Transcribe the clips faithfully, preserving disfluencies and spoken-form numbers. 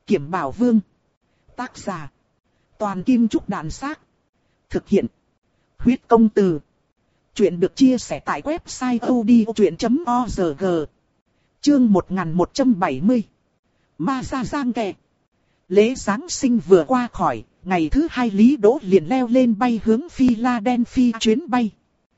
Kiểm Bảo Vương. Tác giả. Toàn Kim Trúc Đàn Xác. Thực hiện. Huyết Công Từ. Chuyện được chia sẻ tại website odchuyện chấm org. Chương một nghìn một trăm bảy mươi. Ma Gia Giang Kè. Lễ Giáng sinh vừa qua khỏi, ngày thứ hai Lý Đỗ liền leo lên bay hướng Philadelphia chuyến bay.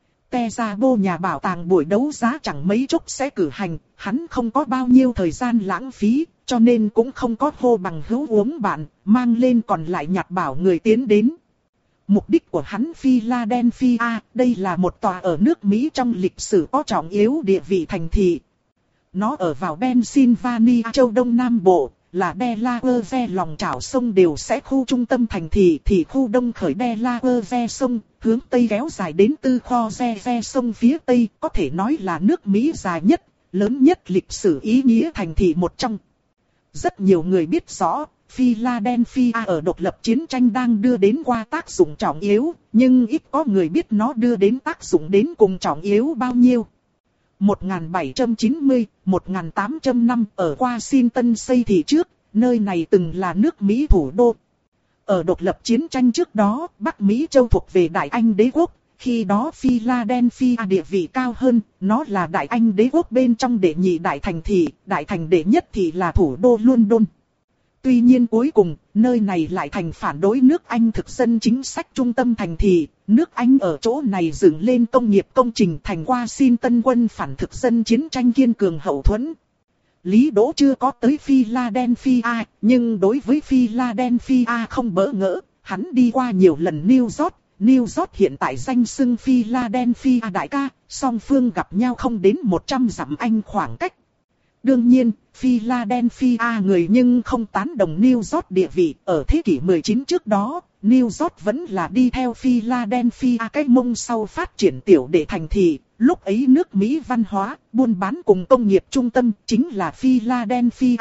Te ra bô nhà bảo tàng buổi đấu giá chẳng mấy chốc sẽ cử hành, hắn không có bao nhiêu thời gian lãng phí, cho nên cũng không có hô bằng hữu uống bạn, mang lên còn lại nhặt bảo người tiến đến. Mục đích của hắn Philadelphia, đây là một tòa ở nước Mỹ trong lịch sử có trọng yếu địa vị thành thị. Nó ở vào Pennsylvania châu Đông Nam Bộ, là Delaware lòng chảo sông đều sẽ khu trung tâm thành thị, thì khu đông khởi Delaware sông, hướng Tây kéo dài đến Tư Kho Re sông phía Tây, có thể nói là nước Mỹ dài nhất, lớn nhất lịch sử ý nghĩa thành thị một trong. Rất nhiều người biết rõ, Philadelphia ở độc lập chiến tranh đang đưa đến qua tác dụng trọng yếu, nhưng ít có người biết nó đưa đến tác dụng đến cùng trọng yếu bao nhiêu. một nghìn bảy trăm chín mươi đến một nghìn tám trăm năm ở Washington xây thị trước, nơi này từng là nước Mỹ thủ đô. Ở độc lập chiến tranh trước đó, Bắc Mỹ châu thuộc về Đại Anh đế quốc, khi đó Philadelphia địa vị cao hơn, nó là Đại Anh đế quốc bên trong đệ nhị đại thành thị, đại thành đệ nhất thì là thủ đô London. Tuy nhiên cuối cùng, nơi này lại thành phản đối nước Anh thực dân chính sách trung tâm thành thị, nước Anh ở chỗ này dựng lên công nghiệp công trình thành Washington quân phản thực dân chiến tranh kiên cường hậu thuẫn. Lý Đỗ chưa có tới Philadelphia, nhưng đối với Philadelphia không bỡ ngỡ, hắn đi qua nhiều lần New York, New York hiện tại danh xưng Philadelphia đại ca, song phương gặp nhau không đến một trăm dặm Anh khoảng cách. Đương nhiên, Philadelphia người nhưng không tán đồng New York địa vị, ở thế kỷ mười chín trước đó, New York vẫn là đi theo Philadelphia cái mông sau phát triển tiểu đệ thành thị, lúc ấy nước Mỹ văn hóa, buôn bán cùng công nghiệp trung tâm chính là Philadelphia.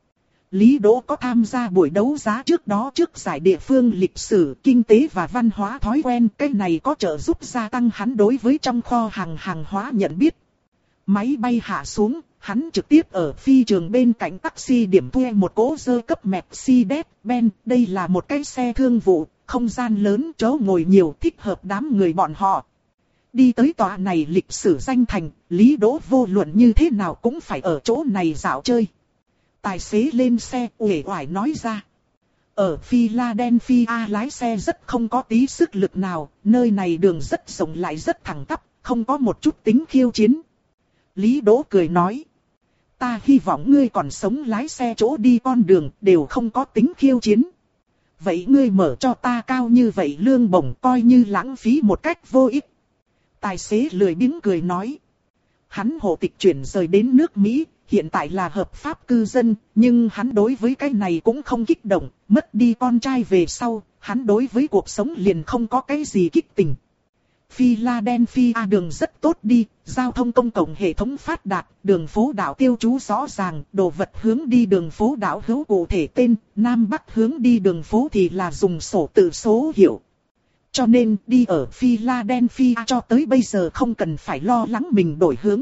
Lý Đỗ có tham gia buổi đấu giá trước đó trước giải địa phương lịch sử, kinh tế và văn hóa thói quen, cái này có trợ giúp gia tăng hắn đối với trong kho hàng hàng hóa nhận biết. Máy bay hạ xuống, hắn trực tiếp ở phi trường bên cạnh taxi điểm thuê một cỗ dơ cấp Mercedes-Benz, đây là một cái xe thương vụ, không gian lớn, chỗ ngồi nhiều, thích hợp đám người bọn họ. Đi tới tòa này lịch sử danh thành, Lý Đỗ vô luận như thế nào cũng phải ở chỗ này dạo chơi. Tài xế lên xe uể oải nói ra. Ở Philadelphia lái xe rất không có tí sức lực nào, nơi này đường rất rộng lại rất thẳng tắp, không có một chút tính khiêu chiến. Lý Đỗ cười nói. Ta hy vọng ngươi còn sống lái xe chỗ đi con đường đều không có tính khiêu chiến. Vậy ngươi mở cho ta cao như vậy lương bổng coi như lãng phí một cách vô ích. Tài xế lười biếng cười nói. Hắn hộ tịch chuyển rời đến nước Mỹ, hiện tại là hợp pháp cư dân, nhưng hắn đối với cái này cũng không kích động, mất đi con trai về sau, hắn đối với cuộc sống liền không có cái gì kích tình. Philadelphia đường rất tốt đi, giao thông công cộng hệ thống phát đạt, đường phố đảo tiêu chú rõ ràng, đồ vật hướng đi đường phố đảo hữu cụ thể tên, Nam Bắc hướng đi đường phố thì là dùng sổ tự số hiệu. Cho nên đi ở Philadelphia cho tới bây giờ không cần phải lo lắng mình đổi hướng.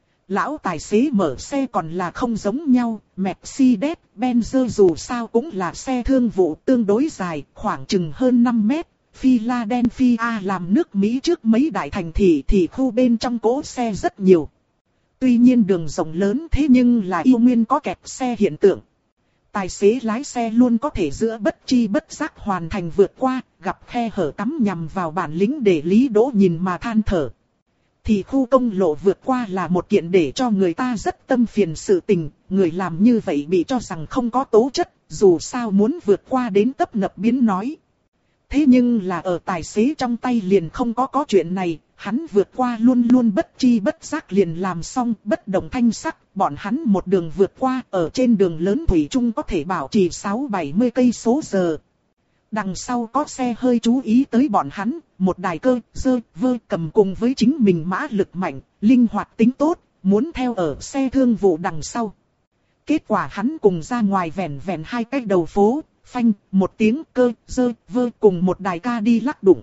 Lão tài xế mở xe còn là không giống nhau, Mercedes-Benz dù sao cũng là xe thương vụ tương đối dài, khoảng chừng hơn năm mét. Philadelphia làm nước Mỹ trước mấy đại thành thị thì khu bên trong cỗ xe rất nhiều. Tuy nhiên đường rộng lớn thế nhưng là yêu nguyên có kẹt xe hiện tượng. Tài xế lái xe luôn có thể giữa bất chi bất giác hoàn thành vượt qua, gặp khe hở cắm nhằm vào bản lĩnh để Lý Đỗ nhìn mà than thở. Thì khu công lộ vượt qua là một kiện để cho người ta rất tâm phiền sự tình, người làm như vậy bị cho rằng không có tố chất, dù sao muốn vượt qua đến tấp nập biến nói. Thế nhưng là ở tài xế trong tay liền không có có chuyện này, hắn vượt qua luôn luôn bất chi bất giác liền làm xong, bất động thanh sắc, bọn hắn một đường vượt qua, ở trên đường lớn thủy chung có thể bảo trì sáu bảy mươi cây số giờ. Đằng sau có xe hơi chú ý tới bọn hắn, một đài cơ, dơ, vơ cầm cùng với chính mình mã lực mạnh, linh hoạt tính tốt, muốn theo ở xe thương vụ đằng sau. Kết quả hắn cùng ra ngoài vẻn vẻn hai cái đầu phố. Phanh, một tiếng cơ, dơ, vơ cùng một đài ca đi lắc đụng.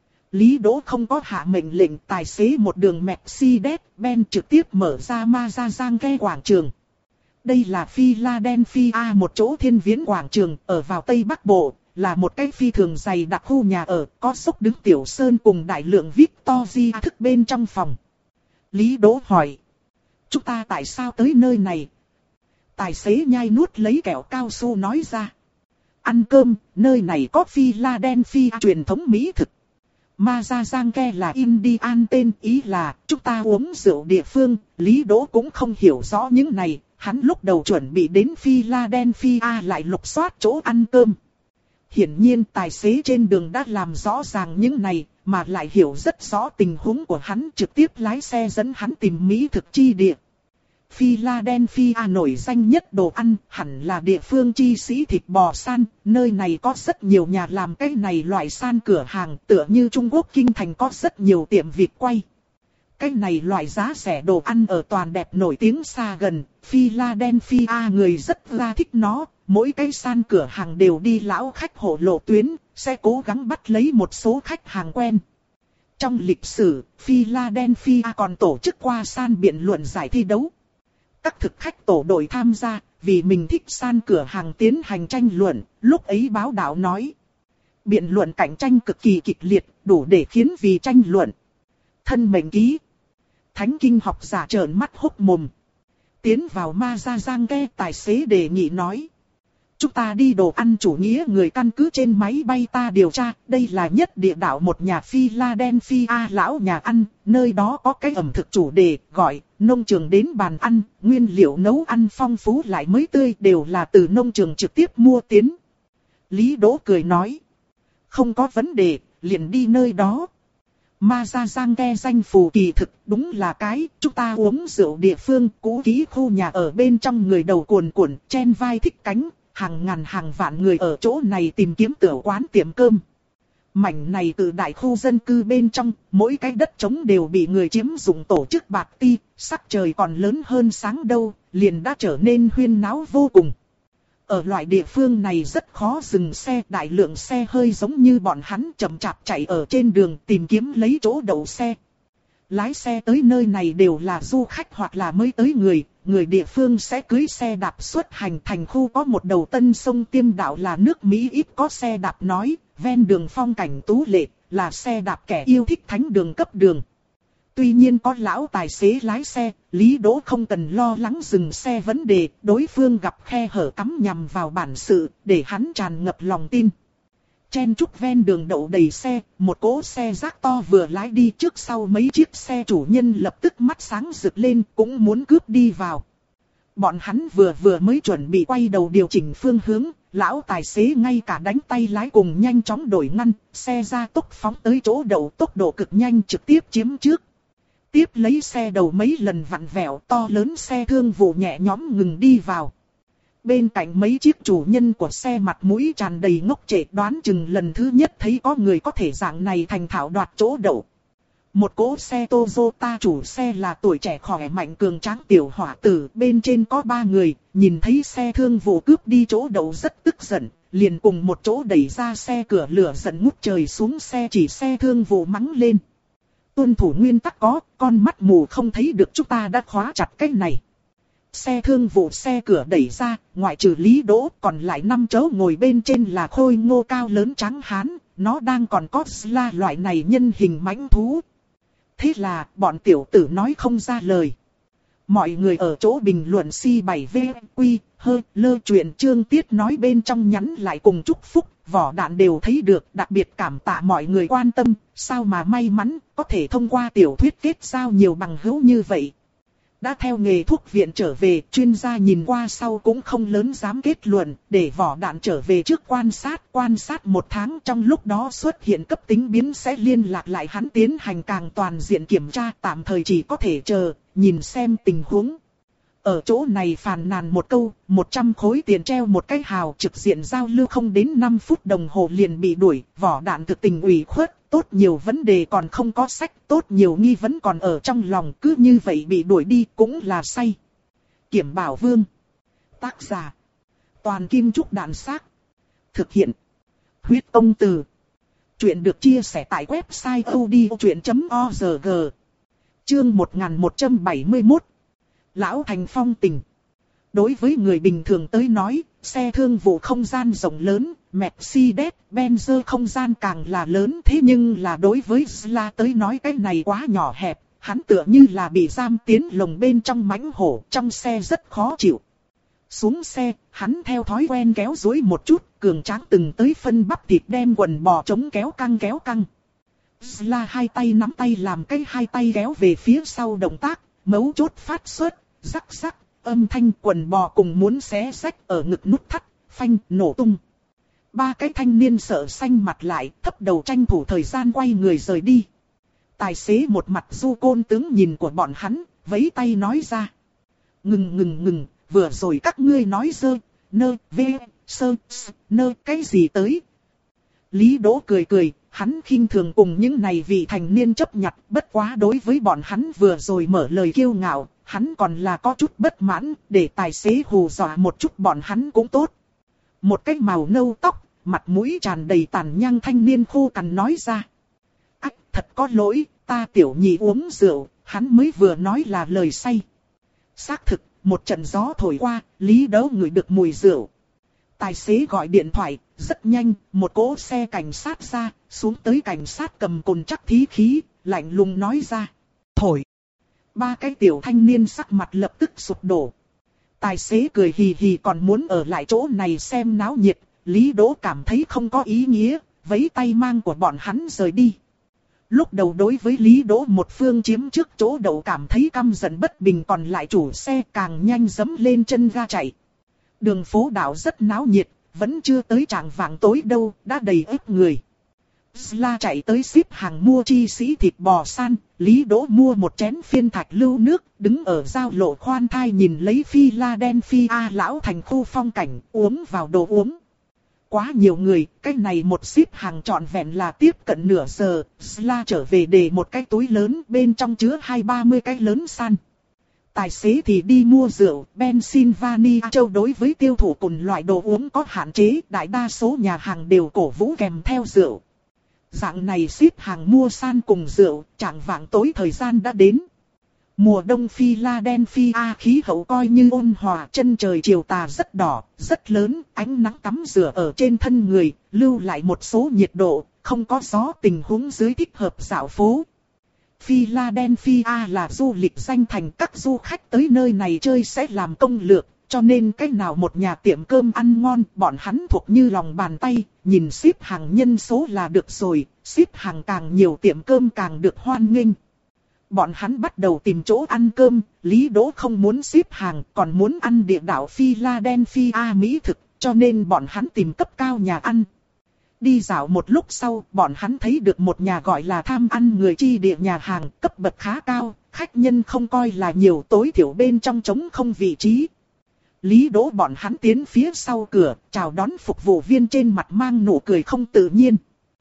Lý Đỗ không có hạ mệnh lệnh, tài xế một đường Mercedes-Benz trực tiếp mở ra Ma Gia Giang Ke quảng trường. Đây là Philadelphia, một chỗ thiên viễn quảng trường ở vào Tây Bắc Bộ, là một cái phi thường dày đặc khu nhà ở, có xốc đứng tiểu sơn cùng đại lượng Victoria thức bên trong phòng. Lý Đỗ hỏi. Chúng ta tại sao tới nơi này? Tài xế nhai nuốt lấy kẹo cao su nói ra. Ăn cơm, nơi này có Philadelphia truyền thống mỹ thực. Mazazanke là Indian tên, ý là chúng ta uống rượu địa phương. Lý Đỗ cũng không hiểu rõ những này, hắn lúc đầu chuẩn bị đến Philadelphia lại lục soát chỗ ăn cơm. Hiển nhiên tài xế trên đường đã làm rõ ràng những này, mà lại hiểu rất rõ tình huống của hắn, trực tiếp lái xe dẫn hắn tìm mỹ thực chi địa. Philadelphia nổi danh nhất đồ ăn hẳn là địa phương chi sĩ thịt bò san, nơi này có rất nhiều nhà làm cái này loại san cửa hàng, tựa như Trung Quốc kinh thành có rất nhiều tiệm vịt quay. Cái này loại giá rẻ đồ ăn ở toàn đẹp nổi tiếng xa gần, Philadelphia người rất ra thích nó, mỗi cái san cửa hàng đều đi lão khách hộ lộ tuyến, sẽ cố gắng bắt lấy một số khách hàng quen. Trong lịch sử, Philadelphia còn tổ chức qua san biện luận giải thi đấu. Các thực khách tổ đội tham gia, vì mình thích san cửa hàng tiến hành tranh luận, lúc ấy báo đạo nói. Biện luận cạnh tranh cực kỳ kịch liệt, đủ để khiến vì tranh luận. Thân mệnh ký. Thánh kinh học giả trợn mắt hốc mồm. Tiến vào Mazazanke, tài xế đề nghị nói. Chúng ta đi đồ ăn chủ nghĩa người căn cứ trên máy bay ta điều tra, đây là nhất địa đạo một nhà Philadelphia lão nhà ăn, nơi đó có cái ẩm thực chủ đề, gọi, nông trường đến bàn ăn, nguyên liệu nấu ăn phong phú lại mới tươi đều là từ nông trường trực tiếp mua tiến. Lý Đỗ cười nói, không có vấn đề, liền đi nơi đó. Mazazanke danh phù kỳ thực, đúng là cái, chúng ta uống rượu địa phương, cũ kỹ khu nhà ở bên trong người đầu cuồn cuộn, chen vai thích cánh. Hàng ngàn hàng vạn người ở chỗ này tìm kiếm tiểu quán tiệm cơm. Mảnh này từ đại khu dân cư bên trong, mỗi cái đất trống đều bị người chiếm dụng tổ chức party, sắc trời còn lớn hơn sáng đâu, liền đã trở nên huyên náo vô cùng. Ở loại địa phương này rất khó dừng xe, đại lượng xe hơi giống như bọn hắn chậm chạp chạy ở trên đường tìm kiếm lấy chỗ đậu xe. Lái xe tới nơi này đều là du khách hoặc là mới tới người, người địa phương sẽ cưới xe đạp xuất hành. Thành khu có một đầu tân sông Tiêm Đạo là nước Mỹ ít có xe đạp nói, ven đường phong cảnh tú lệ, là xe đạp kẻ yêu thích thánh đường cấp đường. Tuy nhiên có lão tài xế lái xe, Lý Đỗ không cần lo lắng dừng xe vấn đề, đối phương gặp khe hở cắm nhằm vào bản sự, để hắn tràn ngập lòng tin. Chen chúc ven đường đậu đầy xe, một cỗ xe rác to vừa lái đi trước sau mấy chiếc xe chủ nhân lập tức mắt sáng rực lên cũng muốn cướp đi vào. Bọn hắn vừa vừa mới chuẩn bị quay đầu điều chỉnh phương hướng, lão tài xế ngay cả đánh tay lái cùng nhanh chóng đổi ngăn, xe ra tốc phóng tới chỗ đậu tốc độ cực nhanh trực tiếp chiếm trước. Tiếp lấy xe đầu mấy lần vặn vẹo to lớn xe thương vụ nhẹ nhõm ngừng đi vào. Bên cạnh mấy chiếc chủ nhân của xe mặt mũi tràn đầy ngốc trệ đoán chừng lần thứ nhất thấy có người có thể dạng này thành thạo đoạt chỗ đậu. Một cỗ xe Toyota chủ xe là tuổi trẻ khỏe mạnh cường tráng tiểu hỏa tử, bên trên có ba người, nhìn thấy xe thương vụ cướp đi chỗ đậu rất tức giận, liền cùng một chỗ đẩy ra xe cửa lửa giận ngút trời xuống xe chỉ xe thương vụ mắng lên. Tuân thủ nguyên tắc có, con mắt mù không thấy được chúng ta đã khóa chặt cái này. Xe thương vụ xe cửa đẩy ra, ngoại trừ Lý Đỗ còn lại năm chỗ ngồi bên trên là khôi ngô cao lớn trắng hán, nó đang còn có Sla loại này nhân hình mãnh thú. Thế là bọn tiểu tử nói không ra lời. Mọi người ở chỗ bình luận si bảy V Q hơ lơ chuyện chương tiết nói bên trong nhắn lại cùng chúc phúc, vỏ đạn đều thấy được, đặc biệt cảm tạ mọi người quan tâm, sao mà may mắn có thể thông qua tiểu thuyết kết giao nhiều bằng hữu như vậy. Đã theo nghề thuốc viện trở về, chuyên gia nhìn qua sau cũng không lớn dám kết luận, để vỏ đạn trở về trước quan sát, quan sát một tháng trong lúc đó xuất hiện cấp tính biến sẽ liên lạc lại hắn tiến hành càng toàn diện kiểm tra, tạm thời chỉ có thể chờ, nhìn xem tình huống. Ở chỗ này phàn nàn một câu, một trăm khối tiền treo một cái hào trực diện giao lưu không đến năm phút đồng hồ liền bị đuổi, vỏ đạn thực tình ủy khuất, tốt nhiều vấn đề còn không có sách, tốt nhiều nghi vấn còn ở trong lòng, cứ như vậy bị đuổi đi cũng là say. Kiểm Bảo Vương. Tác giả. Toàn Kim Trúc Đạn Xác. Thực hiện. Huyết Công Từ. Chuyện được chia sẻ tại website odchuyện chấm org. Chương một nghìn một trăm bảy mươi mốt. Lão Thành phong tình. Đối với người bình thường tới nói, xe thương vụ không gian rộng lớn, Mercedes-Benz không gian càng là lớn, thế nhưng là đối với Zla tới nói cái này quá nhỏ hẹp, hắn tựa như là bị giam tiến lồng bên trong mãnh hổ, trong xe rất khó chịu. Xuống xe, hắn theo thói quen kéo duỗi một chút, cường tráng từng tới phân bắp thịt đem quần bò chống kéo căng kéo căng. Zla hai tay nắm tay làm cái hai tay kéo về phía sau động tác, mấu chốt phát xuất, rắc rắc, âm thanh quần bò cùng muốn xé rách ở ngực nút thắt, phanh, nổ tung. Ba cái thanh niên sợ xanh mặt lại, thấp đầu tranh thủ thời gian quay người rời đi. Tài xế một mặt du côn tướng nhìn của bọn hắn, vẫy tay nói ra. Ngừng ngừng ngừng, vừa rồi các ngươi nói dơ, nơ, vê, sơ, nơ, cái gì tới. Lý Đỗ cười cười, hắn khinh thường cùng những này vị thành niên chấp nhặt, bất quá đối với bọn hắn vừa rồi mở lời kiêu ngạo, hắn còn là có chút bất mãn, để tài xế hù dọa một chút bọn hắn cũng tốt. Một cái màu nâu tóc, mặt mũi tràn đầy tàn nhang thanh niên khô cằn nói ra. Ách, thật có lỗi, ta tiểu nhị uống rượu, hắn mới vừa nói là lời say. Xác thực, một trận gió thổi qua, Lý Đỗ ngửi được mùi rượu. Tài xế gọi điện thoại, rất nhanh, một cỗ xe cảnh sát ra, xuống tới cảnh sát cầm cồn chắc thí khí, lạnh lùng nói ra. Thổi. Ba cái tiểu thanh niên sắc mặt lập tức sụp đổ. Tài xế cười hì hì còn muốn ở lại chỗ này xem náo nhiệt, Lý Đỗ cảm thấy không có ý nghĩa, vẫy tay mang của bọn hắn rời đi. Lúc đầu đối với Lý Đỗ một phương chiếm trước chỗ đậu cảm thấy căm giận bất bình, còn lại chủ xe càng nhanh giẫm lên chân ga chạy. Đường phố đảo rất náo nhiệt, vẫn chưa tới trạng vạng tối đâu, đã đầy ếp người. Zla chạy tới xếp hàng mua chi sĩ thịt bò san, Lý Đỗ mua một chén phiên thạch lưu nước, đứng ở giao lộ khoan thai nhìn lấy Philadelphia lão thành khu phong cảnh, uống vào đồ uống. Quá nhiều người, cái này một xếp hàng trọn vẹn là tiếp cận nửa giờ, Zla trở về để một cái túi lớn bên trong chứa hai ba mươi cái lớn san. Tài xế thì đi mua rượu, Pennsylvania châu đối với tiêu thụ cồn loại đồ uống có hạn chế, đại đa số nhà hàng đều cổ vũ kèm theo rượu. Dạng này xếp hàng mua san cùng rượu, trạng vạng tối thời gian đã đến. Mùa đông Philadelphia khí hậu coi như ôn hòa, chân trời chiều tà rất đỏ, rất lớn, ánh nắng tắm rửa ở trên thân người, lưu lại một số nhiệt độ, không có gió, tình huống dưới thích hợp dạo phố. Philadelphia là du lịch danh thành, các du khách tới nơi này chơi sẽ làm công lược, cho nên cách nào một nhà tiệm cơm ăn ngon, bọn hắn thuộc như lòng bàn tay, nhìn xếp hàng nhân số là được rồi, xếp hàng càng nhiều tiệm cơm càng được hoan nghênh. Bọn hắn bắt đầu tìm chỗ ăn cơm, Lý Đỗ không muốn xếp hàng, còn muốn ăn địa đạo Philadelphia mỹ thực, cho nên bọn hắn tìm cấp cao nhà ăn. Đi dạo một lúc sau, bọn hắn thấy được một nhà gọi là tham ăn người chi địa nhà hàng, cấp bậc khá cao, khách nhân không coi là nhiều, tối thiểu bên trong trống không vị trí. Lý Đỗ bọn hắn tiến phía sau cửa, chào đón phục vụ viên trên mặt mang nụ cười không tự nhiên.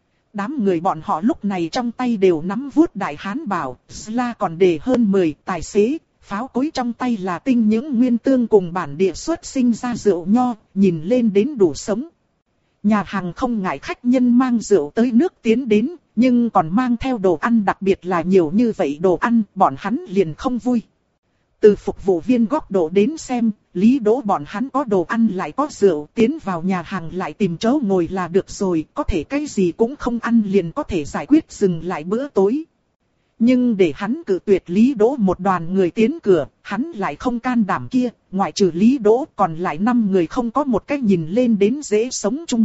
Đám người bọn họ lúc này trong tay đều nắm vuốt đại hán bảo, Zla còn đề hơn mười tài xế, pháo cối trong tay là tinh những nguyên tương cùng bản địa xuất sinh ra rượu nho, nhìn lên đến đủ sống. Nhà hàng không ngại khách nhân mang rượu tới nước tiến đến, nhưng còn mang theo đồ ăn, đặc biệt là nhiều như vậy đồ ăn, bọn hắn liền không vui. Từ phục vụ viên góc độ đến xem, Lý Đỗ bọn hắn có đồ ăn lại có rượu, tiến vào nhà hàng lại tìm chỗ ngồi là được rồi, có thể cái gì cũng không ăn liền có thể giải quyết dừng lại bữa tối. Nhưng để hắn cự tuyệt Lý Đỗ một đoàn người tiến cửa, hắn lại không can đảm kia, ngoại trừ Lý Đỗ còn lại năm người không có một cái nhìn lên đến dễ sống chung.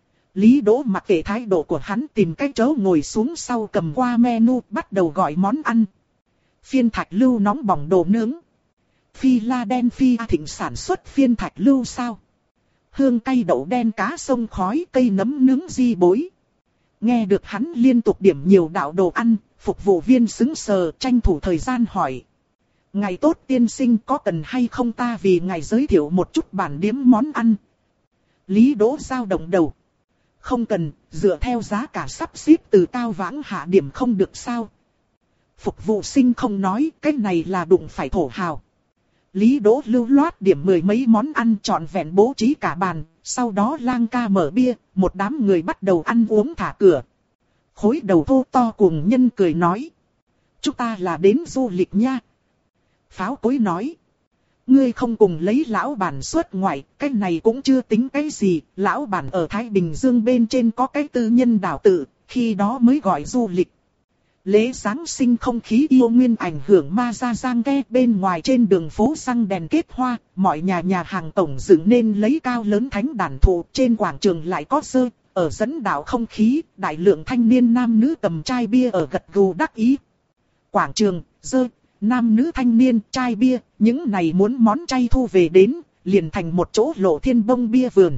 Lý Đỗ mặc kệ thái độ của hắn, tìm cái chỗ ngồi xuống sau cầm qua menu, bắt đầu gọi món ăn. Phiên thạch lưu nóng bỏng đồ nướng. Philadelphia thịnh sản xuất phiên thạch lưu sao? Hương cay đậu đen cá sông khói, cây nấm nướng di bối. Nghe được hắn liên tục điểm nhiều đạo đồ ăn, phục vụ viên sững sờ, tranh thủ thời gian hỏi. Ngài tốt tiên sinh, có cần hay không ta vì ngài giới thiệu một chút bản điếm món ăn? Lý Đỗ dao động đầu. Không cần, dựa theo giá cả sắp xếp từ cao vãng hạ điểm không được sao? Phục vụ sinh không nói, cái này là đụng phải thổ hào. Lý Đỗ lưu loát điểm mười mấy món ăn trọn vẹn bố trí cả bàn, sau đó lang ca mở bia, một đám người bắt đầu ăn uống thả cửa. Khối đầu thô to cùng nhân cười nói. Chúng ta là đến du lịch nha. Pháo cối nói. Ngươi không cùng lấy lão bản xuất ngoại, cái này cũng chưa tính cái gì, lão bản ở Thái Bình Dương bên trên có cái tư nhân đảo tự, khi đó mới gọi du lịch. Lễ Giáng sinh không khí yêu nguyên ảnh hưởng ma ra giang ke bên ngoài trên đường phố răng đèn kết hoa, mọi nhà nhà hàng tổng dựng nên lấy cao lớn thánh đàn thụ, trên quảng trường lại có dơ, ở dẫn đạo không khí, đại lượng thanh niên nam nữ cầm chai bia ở gật gù đắc ý. Quảng trường, dơ, nam nữ thanh niên, chai bia, những này muốn món chay thu về đến, liền thành một chỗ lộ thiên bông bia vườn.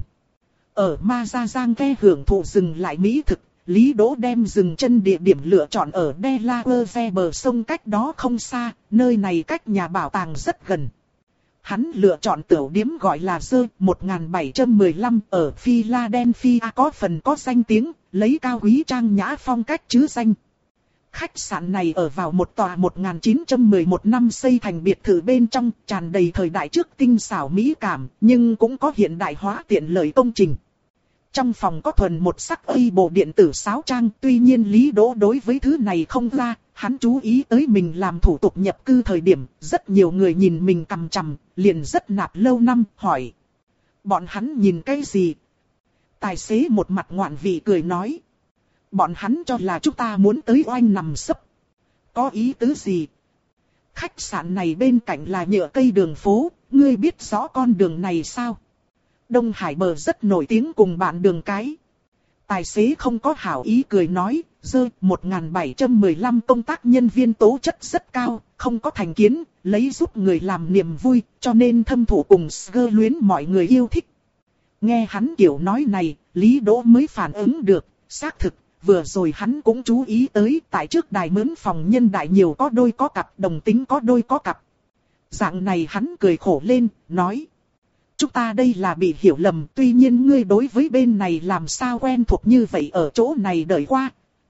Ở ma ra giang ke hưởng thụ dừng lại mỹ thực. Lý Đỗ đem dừng chân địa điểm lựa chọn ở Delaware bờ sông cách đó không xa, nơi này cách nhà bảo tàng rất gần. Hắn lựa chọn tiểu điếm gọi là Dơ một nghìn bảy trăm mười lăm ở Philadelphia có phần có danh tiếng, lấy cao quý trang nhã phong cách chứ danh. Khách sạn này ở vào một tòa một nghìn chín trăm mười một năm xây thành biệt thự bên trong, tràn đầy thời đại trước tinh xảo mỹ cảm, nhưng cũng có hiện đại hóa tiện lợi công trình. Trong phòng có thuần một sắc y bộ điện tử sáo trang, tuy nhiên Lý Đỗ đối với thứ này không ra, hắn chú ý tới mình làm thủ tục nhập cư thời điểm, rất nhiều người nhìn mình cằm chằm, liền rất nạp lâu năm, hỏi. Bọn hắn nhìn cái gì? Tài xế một mặt ngoạn vị cười nói. Bọn hắn cho là chúng ta muốn tới oanh nằm sấp. Có ý tứ gì? Khách sạn này bên cạnh là nhựa cây đường phố, ngươi biết rõ con đường này sao? Đông Hải bờ rất nổi tiếng cùng bạn đường cái. Tài xế không có hảo ý cười nói, Dơ một nghìn bảy trăm mười lăm công tác nhân viên tố chất rất cao, không có thành kiến, lấy giúp người làm niềm vui, cho nên thâm thụ cùng sơ luyến mọi người yêu thích. Nghe hắn kiểu nói này, Lý Đỗ mới phản ứng được, xác thực, vừa rồi hắn cũng chú ý tới, tại trước đài mướn phòng nhân đại nhiều có đôi có cặp, đồng tính có đôi có cặp. Dạng này hắn cười khổ lên, nói. Chúng ta đây là bị hiểu lầm, tuy nhiên ngươi đối với bên này làm sao quen thuộc như vậy ở chỗ này đợi qua.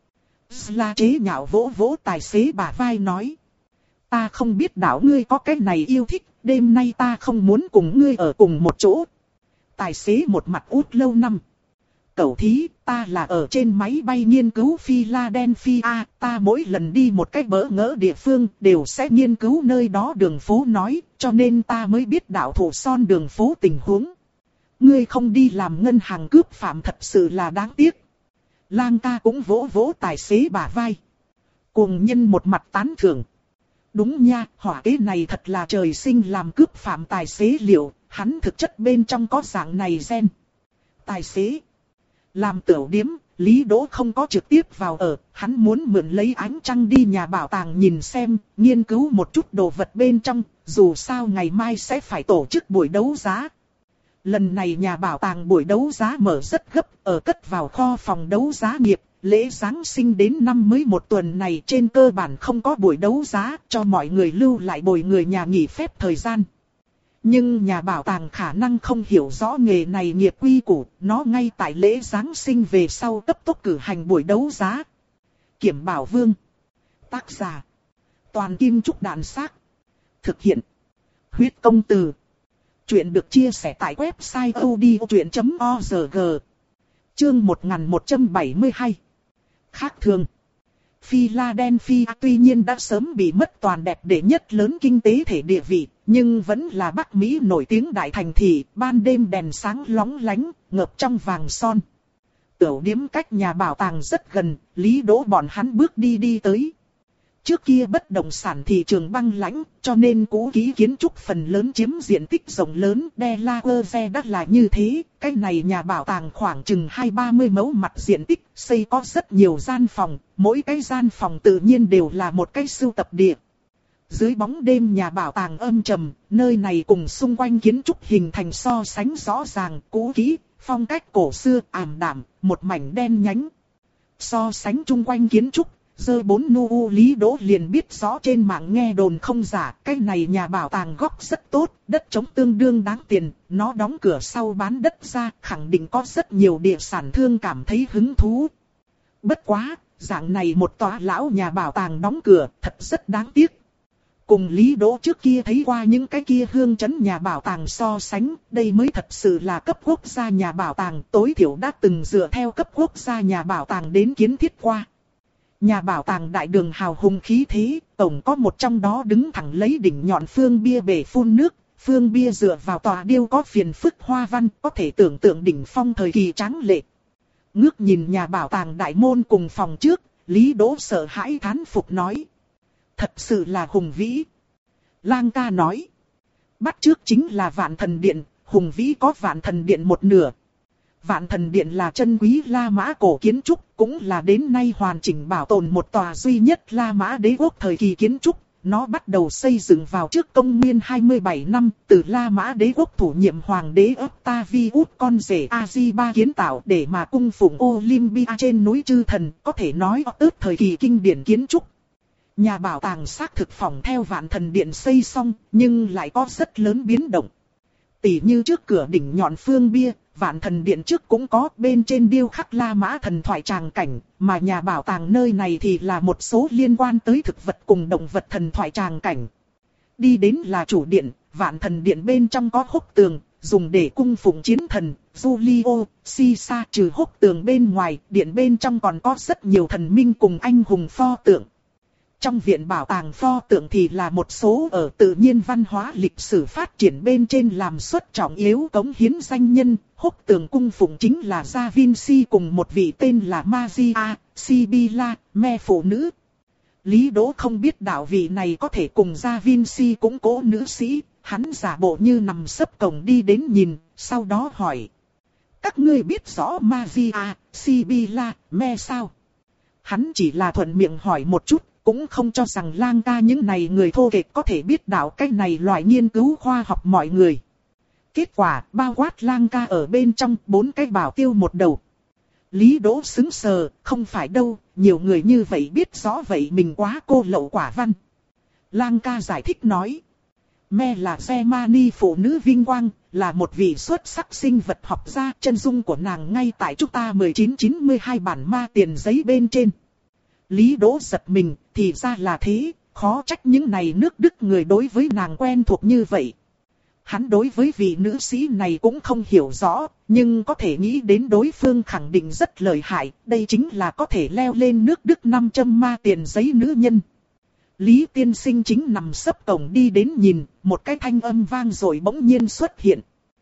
La chế nhạo vỗ vỗ tài xế bả vai nói. Ta không biết đảo ngươi có cái này yêu thích, đêm nay ta không muốn cùng ngươi ở cùng một chỗ. Tài xế một mặt út lâu năm. Cậu thí, ta là ở trên máy bay nghiên cứu Philadelphia, ta mỗi lần đi một cách bỡ ngỡ địa phương đều sẽ nghiên cứu nơi đó đường phố nói, cho nên ta mới biết đạo thủ son đường phố tình huống. Ngươi không đi làm ngân hàng cướp phạm thật sự là đáng tiếc. Lang ca cũng vỗ vỗ tài xế bả vai. Cuồng nhân một mặt tán thưởng. Đúng nha, hỏa kế này thật là trời sinh làm cướp phạm tài xế liệu, hắn thực chất bên trong có dạng này gen. Tài xế. Làm tiểu điếm, Lý Đỗ không có trực tiếp vào ở, hắn muốn mượn lấy ánh trăng đi nhà bảo tàng nhìn xem, nghiên cứu một chút đồ vật bên trong, dù sao ngày mai sẽ phải tổ chức buổi đấu giá. Lần này nhà bảo tàng buổi đấu giá mở rất gấp, ở cất vào kho phòng đấu giá nghiệp, lễ Giáng sinh đến năm mới một tuần này trên cơ bản không có buổi đấu giá, cho mọi người lưu lại bồi người nhà nghỉ phép thời gian. Nhưng nhà bảo tàng khả năng không hiểu rõ nghề này nghiệp quy củ, nó ngay tại lễ Giáng sinh về sau cấp tốc cử hành buổi đấu giá. Kiểm Bảo Vương. Tác giả. Toàn Kim Trúc Đạn Xác. Thực hiện. Huyết Công Từ. Chuyện được chia sẻ tại website odchuyện chấm org. Chương một nghìn một trăm bảy mươi hai. Khác thường. Philadelphia tuy nhiên đã sớm bị mất toàn đẹp đệ nhất lớn kinh tế thể địa vị, nhưng vẫn là Bắc Mỹ nổi tiếng đại thành thị, ban đêm đèn sáng lóng lánh, ngập trong vàng son. Tiểu điếm cách nhà bảo tàng rất gần, Lý Đỗ bọn hắn bước đi đi tới. Trước kia bất động sản thị trường băng lãnh, cho nên cũ kỹ kiến trúc phần lớn chiếm diện tích rộng lớn, Delaware đắt là như thế, cái này nhà bảo tàng khoảng chừng hai ba mươi mẫu mặt diện tích, xây có rất nhiều gian phòng, mỗi cái gian phòng tự nhiên đều là một cái sưu tập địa. Dưới bóng đêm nhà bảo tàng âm trầm, nơi này cùng xung quanh kiến trúc hình thành so sánh rõ ràng, cũ kỹ, phong cách cổ xưa, ảm đạm, một mảnh đen nhánh. So sánh chung quanh kiến trúc, Dơ bốn nu Lý Đỗ liền biết rõ trên mạng nghe đồn không giả, cái này nhà bảo tàng góc rất tốt, đất trống tương đương đáng tiền, nó đóng cửa sau bán đất ra, khẳng định có rất nhiều địa sản thương cảm thấy hứng thú. Bất quá, dạng này một tòa lão nhà bảo tàng đóng cửa, thật rất đáng tiếc. Cùng Lý Đỗ trước kia thấy qua những cái kia hương trấn nhà bảo tàng so sánh, đây mới thật sự là cấp quốc gia nhà bảo tàng, tối thiểu đã từng dựa theo cấp quốc gia nhà bảo tàng đến kiến thiết qua. Nhà bảo tàng đại đường hào hùng khí thế, tổng có một trong đó đứng thẳng lấy đỉnh nhọn phương bia bể phun nước, Phương bia dựa vào tòa điêu có phiền phức hoa văn, có thể tưởng tượng đỉnh phong thời kỳ tráng lệ. Ngước nhìn nhà bảo tàng đại môn cùng phòng trước, Lý Đỗ sợ hãi thán phục nói. Thật sự là hùng vĩ. Lang ca nói. Bắt trước chính là Vạn Thần Điện, hùng vĩ có Vạn Thần Điện một nửa. Vạn Thần Điện là chân quý La Mã cổ kiến trúc, cũng là đến nay hoàn chỉnh bảo tồn một tòa duy nhất La Mã đế quốc thời kỳ kiến trúc. Nó bắt đầu xây dựng vào trước công nguyên hai mươi bảy năm, từ La Mã đế quốc thủ nhiệm hoàng đế Octavius con rể Agrippa kiến tạo để mà cung phụng Olympia trên núi chư thần, có thể nói tớt thời kỳ kinh điển kiến trúc. Nhà bảo tàng xác thực phỏng theo Vạn Thần Điện xây xong, nhưng lại có rất lớn biến động. Tỉ như trước cửa đỉnh nhọn phương bia, Vạn Thần Điện trước cũng có bên trên điêu khắc La Mã thần thoại tràng cảnh, mà nhà bảo tàng nơi này thì là một số liên quan tới thực vật cùng động vật thần thoại tràng cảnh. Đi đến là chủ điện, Vạn Thần Điện bên trong có hốc tường, dùng để cung phụng chiến thần, Julio, Caesar. Trừ hốc tường bên ngoài, điện bên trong còn có rất nhiều thần minh cùng anh hùng pho tượng. Trong viện bảo tàng pho tượng thì là một số ở tự nhiên văn hóa lịch sử phát triển bên trên làm xuất trọng yếu cống hiến danh nhân. Hốc tường cung phụng chính là Da Vinci cùng một vị tên là Maria Sibylla, mẹ phụ nữ. Lý Đỗ không biết đạo vị này có thể cùng Da Vinci cũng cố nữ sĩ, hắn giả bộ như nằm sấp cổng đi đến nhìn, sau đó hỏi. Các ngươi biết rõ Maria Sibylla, mẹ sao? Hắn chỉ là thuận miệng hỏi một chút. Cũng không cho rằng Lang ca những này người thô kệch có thể biết đạo cách này loại nghiên cứu khoa học mọi người. Kết quả bao quát Lang ca ở bên trong bốn cái bảo tiêu một đầu. Lý Đỗ sững sờ, không phải đâu, nhiều người như vậy biết rõ vậy mình quá cô lậu quả văn. Lang ca giải thích nói. Mẹ là Gemani phụ nữ vinh quang, là một vị xuất sắc sinh vật học gia, chân dung của nàng ngay tại chúng ta một chín chín hai bản ma tiền giấy bên trên. Lý Đỗ giật mình, thì ra là thế, khó trách những này nước Đức người đối với nàng quen thuộc như vậy. Hắn đối với vị nữ sĩ này cũng không hiểu rõ, nhưng có thể nghĩ đến đối phương khẳng định rất lợi hại, đây chính là có thể leo lên nước Đức năm trăm ma tiền giấy nữ nhân. Lý tiên sinh chính nằm sấp cổng đi đến nhìn, một cái thanh âm vang rồi bỗng nhiên xuất hiện.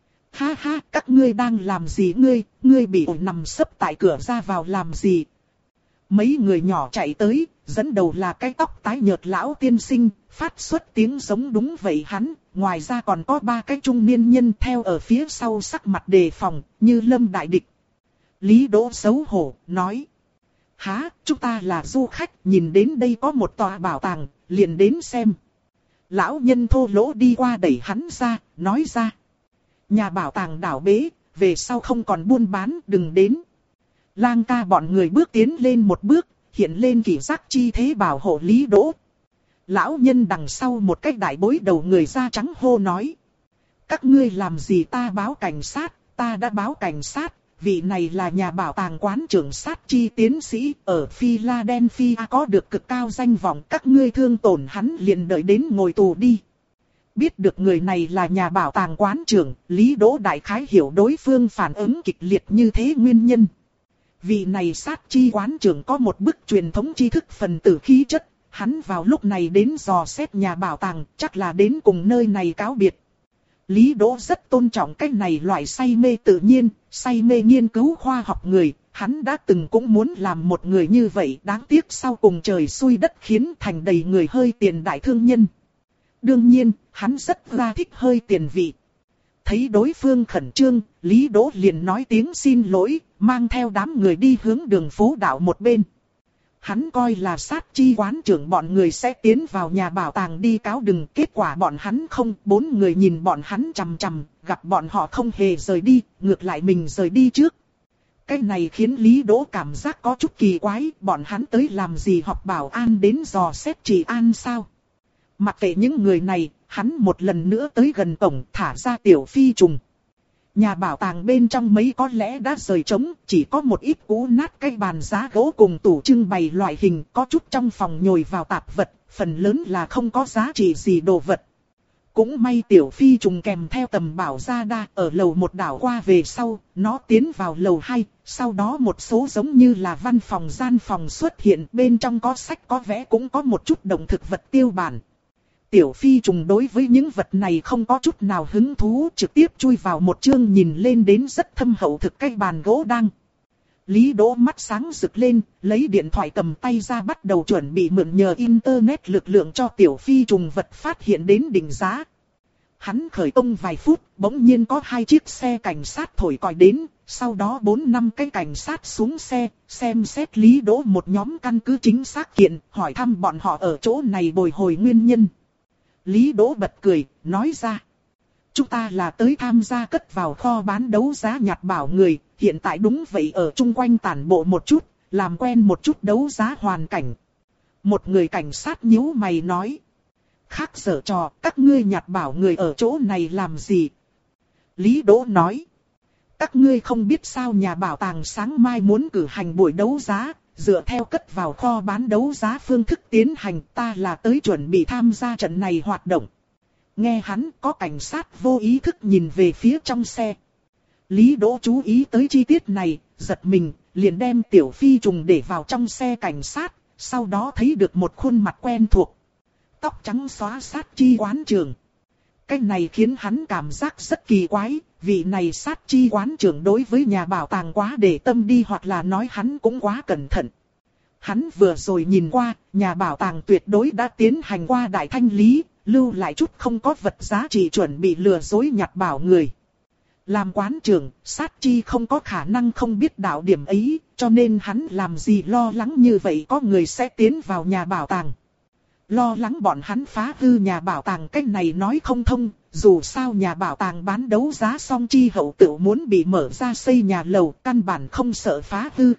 Ha ha, các ngươi đang làm gì ngươi, ngươi bị ổi nằm sấp tại cửa ra vào làm gì? Mấy người nhỏ chạy tới, dẫn đầu là cái tóc tái nhợt lão tiên sinh, phát xuất tiếng giống đúng vậy hắn, ngoài ra còn có ba cái trung niên nhân theo ở phía sau sắc mặt đề phòng, như lâm đại địch. Lý Đỗ xấu hổ, nói. Há, chúng ta là du khách, nhìn đến đây có một tòa bảo tàng, liền đến xem. Lão nhân thô lỗ đi qua đẩy hắn ra, nói ra. Nhà bảo tàng đảo bế, về sau không còn buôn bán, đừng đến. Lang ca bọn người bước tiến lên một bước, hiện lên kỷ giác chi thế bảo hộ Lý Đỗ. Lão nhân đằng sau một cái đại bối đầu người da trắng hô nói. Các ngươi làm gì ta báo cảnh sát, ta đã báo cảnh sát, vị này là nhà bảo tàng quán trưởng sát chi tiến sĩ ở Philadelphia có được cực cao danh vọng, các ngươi thương tổn hắn liền đợi đến ngồi tù đi. Biết được người này là nhà bảo tàng quán trưởng, Lý Đỗ đại khái hiểu đối phương phản ứng kịch liệt như thế nguyên nhân. Vị này sát chi quán trưởng có một bức truyền thống tri thức phần tử khí chất, hắn vào lúc này đến dò xét nhà bảo tàng, chắc là đến cùng nơi này cáo biệt. Lý Đỗ rất tôn trọng cái này loại say mê tự nhiên, say mê nghiên cứu khoa học người, hắn đã từng cũng muốn làm một người như vậy, đáng tiếc sau cùng trời xui đất khiến thành đầy người hơi tiền đại thương nhân. Đương nhiên, hắn rất ra thích hơi tiền vị. Thấy đối phương khẩn trương, Lý Đỗ liền nói tiếng xin lỗi, mang theo đám người đi hướng đường phố đạo một bên. Hắn coi là sát chi quán trưởng bọn người sẽ tiến vào nhà bảo tàng đi cáo đừng, kết quả bọn hắn không, bốn người nhìn bọn hắn chằm chằm, gặp bọn họ không hề rời đi, ngược lại mình rời đi trước. Cái này khiến Lý Đỗ cảm giác có chút kỳ quái, bọn hắn tới làm gì họp bảo an đến dò xét trị an sao? Mặc kệ những người này, hắn một lần nữa tới gần cổng thả ra tiểu phi trùng. Nhà bảo tàng bên trong mấy có lẽ đã rời trống, chỉ có một ít cũ nát cây bàn giá gỗ cùng tủ trưng bày loại hình, có chút trong phòng nhồi vào tạp vật, phần lớn là không có giá trị gì đồ vật. Cũng may tiểu phi trùng kèm theo tầm bảo gia đa ở lầu một đảo qua về sau, nó tiến vào lầu hai, sau đó một số giống như là văn phòng gian phòng xuất hiện, bên trong có sách có vẽ cũng có một chút động thực vật tiêu bản. Tiểu phi trùng đối với những vật này không có chút nào hứng thú, trực tiếp chui vào một chương nhìn lên đến rất thâm hậu thực cái bàn gỗ đang. Lý Đỗ mắt sáng rực lên, lấy điện thoại cầm tay ra bắt đầu chuẩn bị mượn nhờ internet lực lượng cho tiểu phi trùng vật phát hiện đến đỉnh giá. Hắn khởi công vài phút, bỗng nhiên có hai chiếc xe cảnh sát thổi còi đến, sau đó bốn năm cái cảnh sát xuống xe, xem xét Lý Đỗ một nhóm căn cứ chính xác kiện, hỏi thăm bọn họ ở chỗ này bồi hồi nguyên nhân. Lý Đỗ bật cười, nói ra. Chúng ta là tới tham gia cất vào kho bán đấu giá nhặt bảo người, hiện tại đúng vậy ở chung quanh tản bộ một chút, làm quen một chút đấu giá hoàn cảnh. Một người cảnh sát nhíu mày nói. Khác giở trò, các ngươi nhặt bảo người ở chỗ này làm gì? Lý Đỗ nói. Các ngươi không biết sao nhà bảo tàng sáng mai muốn cử hành buổi đấu giá, dựa theo cất vào kho bán đấu giá phương thức tiến hành, ta là tới chuẩn bị tham gia trận này hoạt động. Nghe hắn, có cảnh sát vô ý thức nhìn về phía trong xe. Lý Đỗ chú ý tới chi tiết này, giật mình, liền đem tiểu phi trùng để vào trong xe cảnh sát, sau đó thấy được một khuôn mặt quen thuộc. Tóc trắng xóa sát chi quán trưởng. Cái này khiến hắn cảm giác rất kỳ quái, vị này sát chi quán trưởng đối với nhà bảo tàng quá để tâm đi, hoặc là nói hắn cũng quá cẩn thận. Hắn vừa rồi nhìn qua, nhà bảo tàng tuyệt đối đã tiến hành qua đại thanh lý, lưu lại chút không có vật giá trị chuẩn bị lừa dối nhặt bảo người. Làm quán trưởng, sát chi không có khả năng không biết đạo điểm ấy, cho nên hắn làm gì lo lắng như vậy có người sẽ tiến vào nhà bảo tàng. Lo lắng bọn hắn phá hư nhà bảo tàng, cách này nói không thông, dù sao nhà bảo tàng bán đấu giá xong chi hậu tự muốn bị mở ra xây nhà lầu, căn bản không sợ phá hư.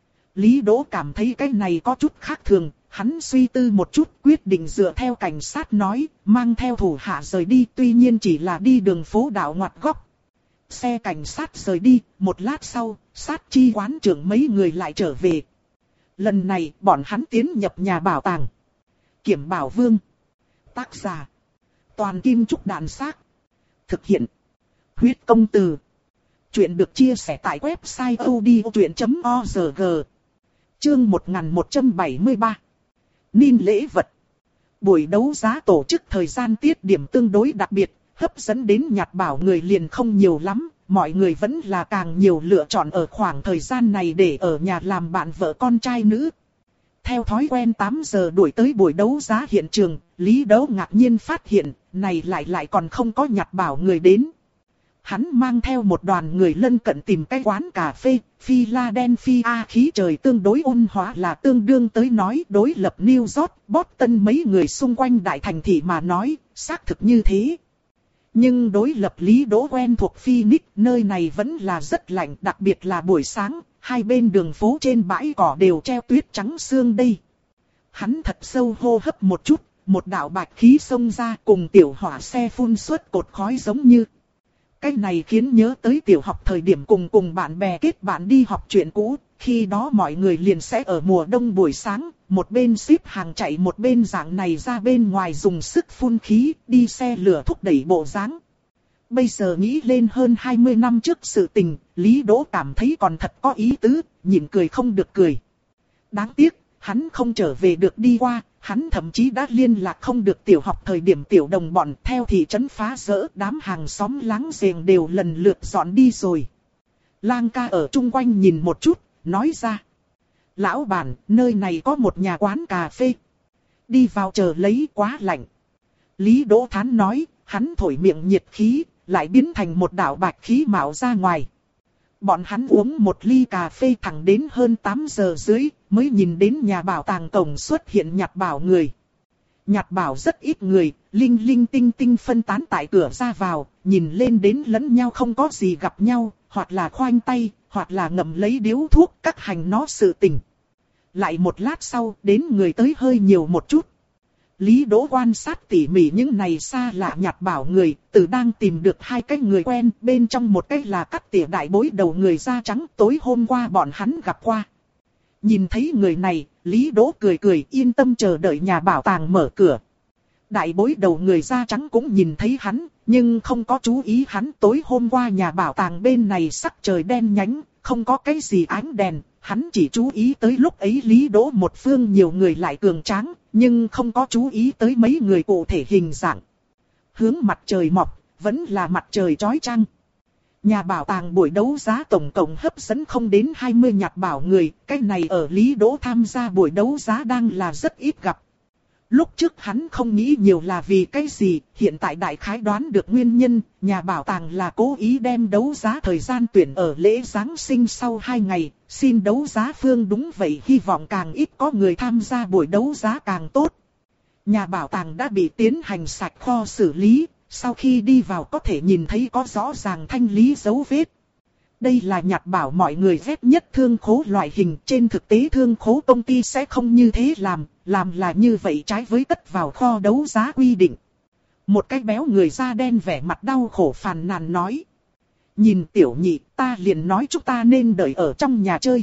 Lý Đỗ cảm thấy cái này có chút khác thường, hắn suy tư một chút quyết định dựa theo cảnh sát nói, mang theo thủ hạ rời đi, tuy nhiên chỉ là đi đường phố đảo ngoặt góc. Xe cảnh sát rời đi, một lát sau, sát chi quán trưởng mấy người lại trở về. Lần này bọn hắn tiến nhập nhà bảo tàng. Kiểm Bảo Vương. Tác giả. Toàn Kim Trúc Đàn Xác. Thực hiện. Huyết Công Từ. Chuyện được chia sẻ tại website odchuyện chấm org. Chương một nghìn một trăm bảy mươi ba. Nin lễ vật. Buổi đấu giá tổ chức thời gian tiết điểm tương đối đặc biệt, hấp dẫn đến nhặt bảo người liền không nhiều lắm. Mọi người vẫn là càng nhiều lựa chọn ở khoảng thời gian này để ở nhà làm bạn vợ con trai nữ. Theo thói quen tám giờ đuổi tới buổi đấu giá hiện trường, Lý Đỗ ngạc nhiên phát hiện, này lại lại còn không có nhặt bảo người đến. Hắn mang theo một đoàn người lân cận tìm cái quán cà phê, Philadelphia khí trời tương đối ôn hòa là tương đương tới nói đối lập New York, Boston mấy người xung quanh đại thành thị mà nói, xác thực như thế. Nhưng đối lập Lý Đỗ quen thuộc Phoenix, nơi này vẫn là rất lạnh, đặc biệt là buổi sáng, hai bên đường phố trên bãi cỏ đều treo tuyết trắng sương đây. Hắn thật sâu hô hấp một chút, một đạo bạch khí xông ra cùng tiểu hỏa xe phun suốt cột khói giống như. Cái này khiến nhớ tới tiểu học thời điểm cùng cùng bạn bè kết bạn đi học chuyện cũ, khi đó mọi người liền sẽ ở mùa đông buổi sáng, một bên xếp hàng chạy một bên dạng này ra bên ngoài dùng sức phun khí, đi xe lửa thúc đẩy bộ dáng. Bây giờ nghĩ lên hơn hai mươi năm trước sự tình, Lý Đỗ cảm thấy còn thật có ý tứ, nhịn cười không được cười. Đáng tiếc, hắn không trở về được đi qua, hắn thậm chí đã liên lạc không được tiểu học thời điểm tiểu đồng bọn theo thị trấn phá rỡ, đám hàng xóm láng giềng đều lần lượt dọn đi rồi. Lang ca ở chung quanh nhìn một chút, nói ra. Lão bản, nơi này có một nhà quán cà phê. Đi vào chờ lấy, quá lạnh. Lý Đỗ thán nói, hắn thổi miệng nhiệt khí, lại biến thành một đạo bạch khí mạo ra ngoài. Bọn hắn uống một ly cà phê thẳng đến hơn tám giờ dưới, mới nhìn đến nhà bảo tàng cổng xuất hiện nhặt bảo người. Nhặt bảo rất ít người, linh linh tinh tinh phân tán tại cửa ra vào, nhìn lên đến lẫn nhau không có gì gặp nhau, hoặc là khoanh tay, hoặc là ngậm lấy điếu thuốc cắt hành nó sự tình. Lại một lát sau, đến người tới hơi nhiều một chút. Lý Đỗ quan sát tỉ mỉ những này xa lạ nhặt bảo người, từ đang tìm được hai cái người quen, bên trong một cái là cắt tỉa đại bối đầu người da trắng tối hôm qua bọn hắn gặp qua. Nhìn thấy người này, Lý Đỗ cười cười yên tâm chờ đợi nhà bảo tàng mở cửa. Đại bối đầu người da trắng cũng nhìn thấy hắn, nhưng không có chú ý hắn tối hôm qua nhà bảo tàng bên này sắc trời đen nhánh, không có cái gì ánh đèn, hắn chỉ chú ý tới lúc ấy Lý Đỗ một phương nhiều người lại cường tráng, nhưng không có chú ý tới mấy người cụ thể hình dạng. Hướng mặt trời mọc, vẫn là mặt trời chói chang. Nhà bảo tàng buổi đấu giá tổng cộng hấp dẫn không đến hai mươi nhặt bảo người, cái này ở Lý Đỗ tham gia buổi đấu giá đang là rất ít gặp. Lúc trước hắn không nghĩ nhiều là vì cái gì, hiện tại đại khái đoán được nguyên nhân, nhà bảo tàng là cố ý đem đấu giá thời gian tuyển ở lễ Giáng sinh sau hai ngày, xin đấu giá phương đúng vậy, hy vọng càng ít có người tham gia buổi đấu giá càng tốt. Nhà bảo tàng đã bị tiến hành sạch kho xử lý, sau khi đi vào có thể nhìn thấy có rõ ràng thanh lý dấu vết. Đây là nhặt bảo mọi người ghét nhất thương khố loại hình, trên thực tế thương khố công ty sẽ không như thế làm, làm là như vậy trái với tất vào kho đấu giá quy định. Một cái béo người da đen vẻ mặt đau khổ phàn nàn nói. Nhìn tiểu nhị, ta liền nói chúng ta nên đợi ở trong nhà chơi.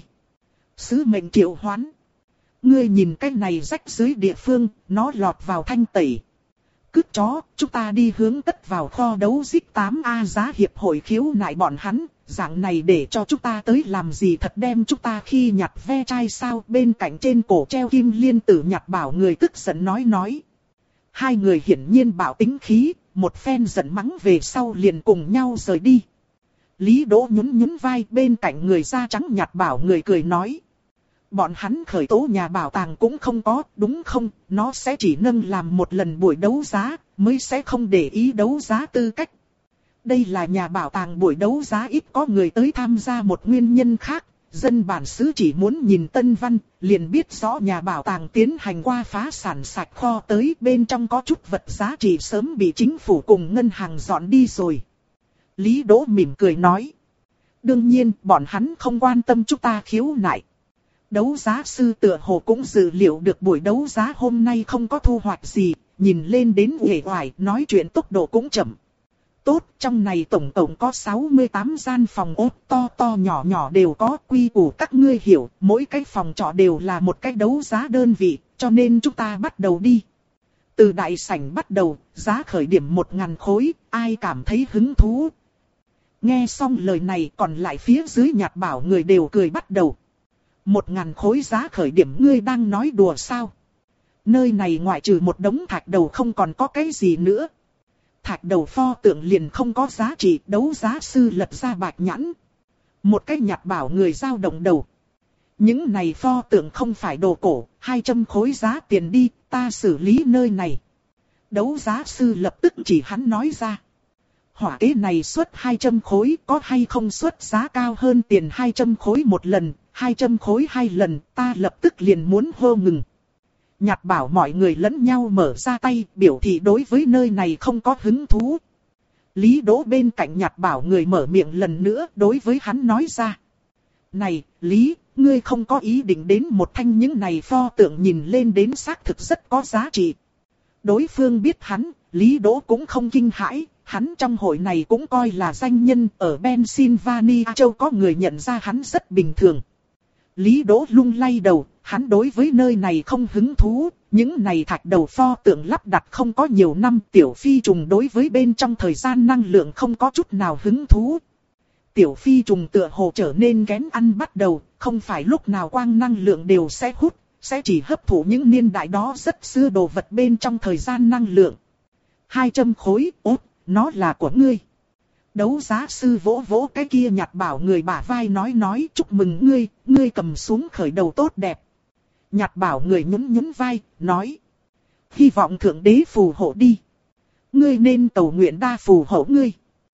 Sứ mệnh triệu hoán. Ngươi nhìn cái này rách dưới địa phương, nó lọt vào thanh tẩy. Cứt chó, chúng ta đi hướng tất vào kho đấu zip tám A giá hiệp hội khiếu nại bọn hắn, dạng này để cho chúng ta tới làm gì thật đem chúng ta khi nhặt ve chai sao, bên cạnh trên cổ treo kim liên tử nhặt bảo người tức giận nói nói. Hai người hiển nhiên bạo tính khí, một phen giận mắng về sau liền cùng nhau rời đi. Lý Đỗ nhún nhún vai, bên cạnh người da trắng nhặt bảo người cười nói. Bọn hắn khởi tố nhà bảo tàng cũng không có, đúng không, nó sẽ chỉ nâng làm một lần buổi đấu giá, mới sẽ không để ý đấu giá tư cách. Đây là nhà bảo tàng buổi đấu giá ít có người tới tham gia một nguyên nhân khác, dân bản xứ chỉ muốn nhìn tân văn, liền biết rõ nhà bảo tàng tiến hành qua phá sản sạch kho tới, bên trong có chút vật giá trị sớm bị chính phủ cùng ngân hàng dọn đi rồi. Lý Đỗ mỉm cười nói. Đương nhiên, bọn hắn không quan tâm chúng ta khiếu nại. Đấu giá sư tựa hồ cũng dự liệu được buổi đấu giá hôm nay không có thu hoạch gì, nhìn lên đến uể oải, nói chuyện tốc độ cũng chậm. Tốt, trong này tổng cộng có sáu mươi tám gian phòng ốt, to to nhỏ nhỏ đều có, quy củ các ngươi hiểu, mỗi cái phòng trọ đều là một cái đấu giá đơn vị, cho nên chúng ta bắt đầu đi. Từ đại sảnh bắt đầu, giá khởi điểm một ngàn khối, ai cảm thấy hứng thú. Nghe xong lời này còn lại phía dưới nhặt bảo người đều cười bắt đầu. Một ngàn khối giá khởi điểm, ngươi đang nói đùa sao? Nơi này ngoại trừ một đống thạch đầu không còn có cái gì nữa. Thạch đầu pho tượng liền không có giá trị, đấu giá sư lật ra bạch nhãn. Một cái nhặt bảo người dao động đầu. Những này pho tượng không phải đồ cổ, hai trăm khối giá tiền đi, ta xử lý nơi này. Đấu giá sư lập tức chỉ hắn nói ra. Hỏa kế này xuất hai trăm khối, có hay không xuất giá cao hơn tiền hai trăm khối một lần, hai trăm khối hai lần, ta lập tức liền muốn hô ngừng. Nhặt bảo mọi người lẫn nhau mở ra tay, biểu thị đối với nơi này không có hứng thú. Lý Đỗ bên cạnh nhặt bảo người mở miệng lần nữa đối với hắn nói ra. Này, Lý, ngươi không có ý định đến một thanh những này pho tượng nhìn lên đến xác thực rất có giá trị. Đối phương biết hắn, Lý Đỗ cũng không kinh hãi, hắn trong hội này cũng coi là danh nhân, ở Pennsylvania châu có người nhận ra hắn rất bình thường. Lý Đỗ lung lay đầu, hắn đối với nơi này không hứng thú, những này thạch đầu pho tượng lắp đặt không có nhiều năm, tiểu phi trùng đối với bên trong thời gian năng lượng không có chút nào hứng thú. Tiểu phi trùng tựa hồ trở nên kén ăn bắt đầu, không phải lúc nào quang năng lượng đều sẽ hút, sẽ chỉ hấp thụ những niên đại đó rất xưa đồ vật bên trong thời gian năng lượng. hai trăm khối, ốt, nó là của ngươi. Đấu giá sư vỗ vỗ cái kia nhặt bảo người bả vai nói nói chúc mừng ngươi, ngươi cầm xuống khởi đầu tốt đẹp. Nhặt bảo người nhún nhún vai, nói. Hy vọng thượng đế phù hộ đi. Ngươi nên cầu nguyện đa phù hộ ngươi.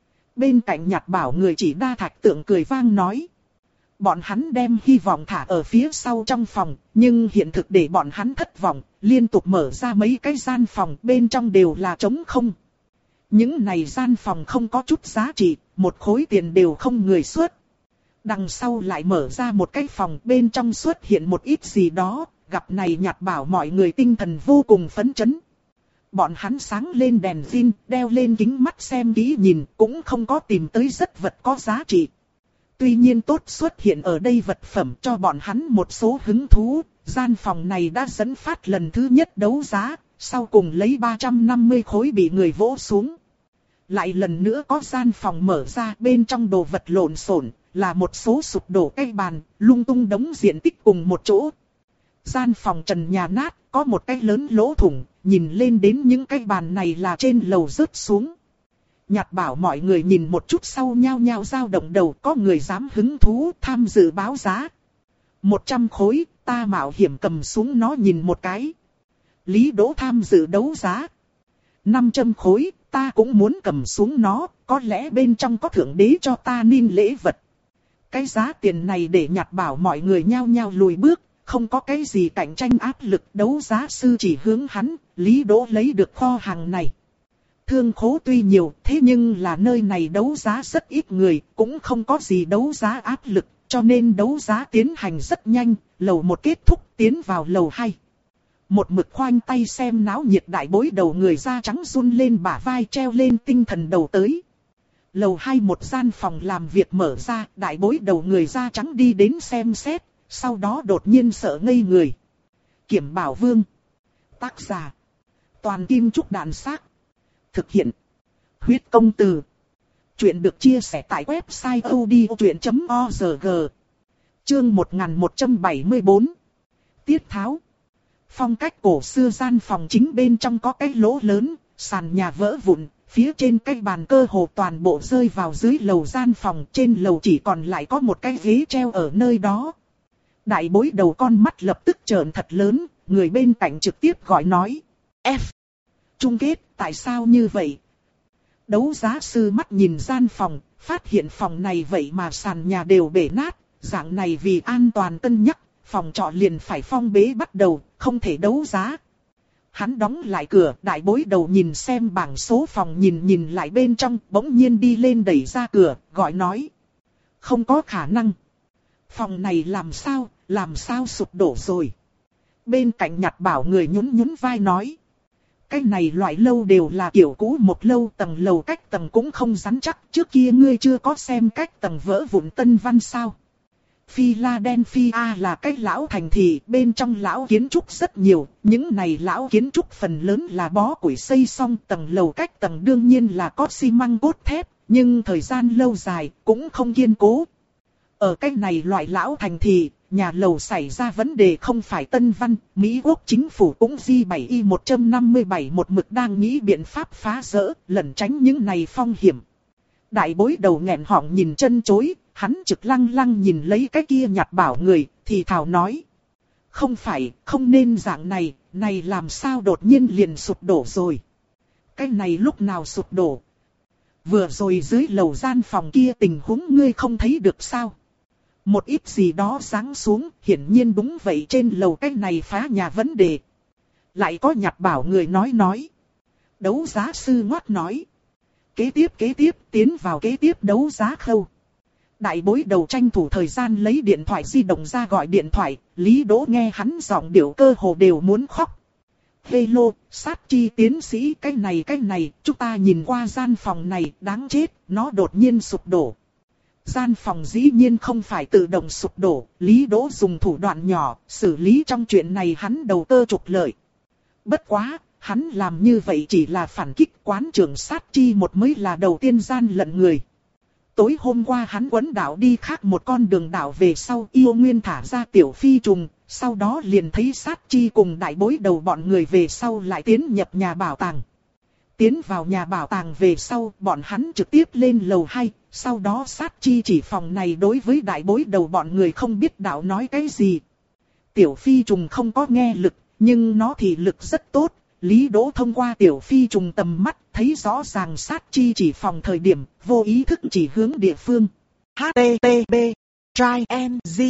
Bên cạnh nhặt bảo người chỉ đa thạch tượng cười vang nói. Bọn hắn đem hy vọng thả ở phía sau trong phòng, nhưng hiện thực để bọn hắn thất vọng, liên tục mở ra mấy cái gian phòng bên trong đều là trống không. Những này gian phòng không có chút giá trị, một khối tiền đều không người xuất. Đằng sau lại mở ra một cái phòng, bên trong xuất hiện một ít gì đó, gặp này nhặt bảo mọi người tinh thần vô cùng phấn chấn. Bọn hắn sáng lên đèn pin, đeo lên kính mắt xem kỹ nhìn, cũng không có tìm tới rất vật có giá trị. Tuy nhiên tốt xuất hiện ở đây vật phẩm cho bọn hắn một số hứng thú, gian phòng này đã dẫn phát lần thứ nhất đấu giá, sau cùng lấy ba trăm năm mươi khối bị người vỗ xuống. Lại lần nữa có gian phòng mở ra, bên trong đồ vật lộn xộn, là một số sụp đổ cây bàn, lung tung đống diện tích cùng một chỗ. Gian phòng trần nhà nát, có một cái lớn lỗ thủng, nhìn lên đến những cái bàn này là trên lầu rớt xuống. Nhạt bảo mọi người nhìn một chút sau nhao nhao dao động đầu, có người dám hứng thú tham dự báo giá. Một trăm khối, ta mạo hiểm cầm xuống nó nhìn một cái. Lý Đỗ tham dự đấu giá. Năm trăm khối, ta cũng muốn cầm xuống nó, có lẽ bên trong có thượng đế cho ta nên lễ vật. Cái giá tiền này để nhạt bảo mọi người nhao nhao lùi bước, không có cái gì cạnh tranh áp lực, đấu giá sư chỉ hướng hắn, Lý Đỗ lấy được kho hàng này. Thương khố tuy nhiều, thế nhưng là nơi này đấu giá rất ít người, cũng không có gì đấu giá áp lực, cho nên đấu giá tiến hành rất nhanh, lầu một kết thúc tiến vào lầu hai. Một mực khoanh tay xem náo nhiệt đại bối đầu người da trắng run lên bả vai treo lên tinh thần đầu tới. Lầu hai một gian phòng làm việc mở ra, đại bối đầu người da trắng đi đến xem xét, sau đó đột nhiên sợ ngây người. Kiểm Bảo Vương. Tác giả. Toàn Kim Trúc Đàn Xác. Thực hiện. Huyết Công Từ. Chuyện được chia sẻ tại website odchuyện chấm org. Chương một nghìn một trăm bảy mươi tư. Tiết tháo. Phong cách cổ xưa gian phòng chính bên trong có cái lỗ lớn, sàn nhà vỡ vụn, phía trên cái bàn cơ hồ toàn bộ rơi vào dưới lầu gian phòng, trên lầu chỉ còn lại có một cái ghế treo ở nơi đó. Đại bối đầu con mắt lập tức trợn thật lớn, người bên cạnh trực tiếp gọi nói. F. Chung kết, tại sao như vậy? Đấu giá sư mắt nhìn gian phòng, phát hiện phòng này vậy mà sàn nhà đều bể nát, dạng này vì an toàn cân nhắc, phòng trọ liền phải phong bế bắt đầu, không thể đấu giá. Hắn đóng lại cửa, đại bối đầu nhìn xem bảng số phòng nhìn nhìn lại bên trong, bỗng nhiên đi lên đẩy ra cửa, gọi nói. Không có khả năng. Phòng này làm sao, làm sao sụp đổ rồi. Bên cạnh nhạt bảo người nhún nhún vai nói. Cái này loại lâu đều là kiểu cũ một lâu, tầng lầu cách tầng cũng không rắn chắc, trước kia ngươi chưa có xem cách tầng vỡ vụn Tân Văn sao. Philadelphia là cái lão thành thị, bên trong lão kiến trúc rất nhiều, những này lão kiến trúc phần lớn là bó củi xây xong, tầng lầu cách tầng đương nhiên là có xi măng cốt thép, nhưng thời gian lâu dài cũng không kiên cố. Ở cái này loại lão thành thị, nhà lầu xảy ra vấn đề không phải Tân Văn, Mỹ Quốc chính phủ cũng G bảy Y một năm bảy một mực đang nghĩ biện pháp phá rỡ, lẩn tránh những này phong hiểm. Đại bối đầu nghẹn họng nhìn chân chối, hắn trực lăng lăng nhìn lấy cái kia nhạt bảo người, thì thào nói. Không phải, không nên dạng này, này làm sao đột nhiên liền sụp đổ rồi. Cái này lúc nào sụp đổ? Vừa rồi dưới lầu gian phòng kia tình huống ngươi không thấy được sao? Một ít gì đó giáng xuống, hiển nhiên đúng vậy trên lầu cái này phá nhà vấn đề. Lại có nhạt bảo người nói nói. Đấu giá sư ngoắt nói. Kế tiếp kế tiếp tiến vào kế tiếp đấu giá khâu. Đại bối đầu tranh thủ thời gian lấy điện thoại di động ra gọi điện thoại, Lý Đỗ nghe hắn giọng điệu cơ hồ đều muốn khóc. Hello, sát chi tiến sĩ, cái này cái này, chúng ta nhìn qua gian phòng này, đáng chết, nó đột nhiên sụp đổ. Gian phòng dĩ nhiên không phải tự động sụp đổ, Lý Đỗ dùng thủ đoạn nhỏ, xử lý trong chuyện này hắn đầu cơ trục lợi. Bất quá, hắn làm như vậy chỉ là phản kích quán trưởng sát chi một mới là đầu tiên gian lận người. Tối hôm qua hắn quấn đảo đi khác một con đường đảo về sau yêu nguyên thả ra tiểu phi trùng, sau đó liền thấy sát chi cùng đại bối đầu bọn người về sau lại tiến nhập nhà bảo tàng. Tiến vào nhà bảo tàng về sau, bọn hắn trực tiếp lên lầu hai, sau đó sát chi chỉ phòng này đối với đại bối đầu bọn người không biết đạo nói cái gì. Tiểu phi trùng không có nghe lực, nhưng nó thì lực rất tốt. Lý Đỗ thông qua tiểu phi trùng tầm mắt, thấy rõ ràng sát chi chỉ phòng thời điểm, vô ý thức chỉ hướng địa phương. H T T P Try and G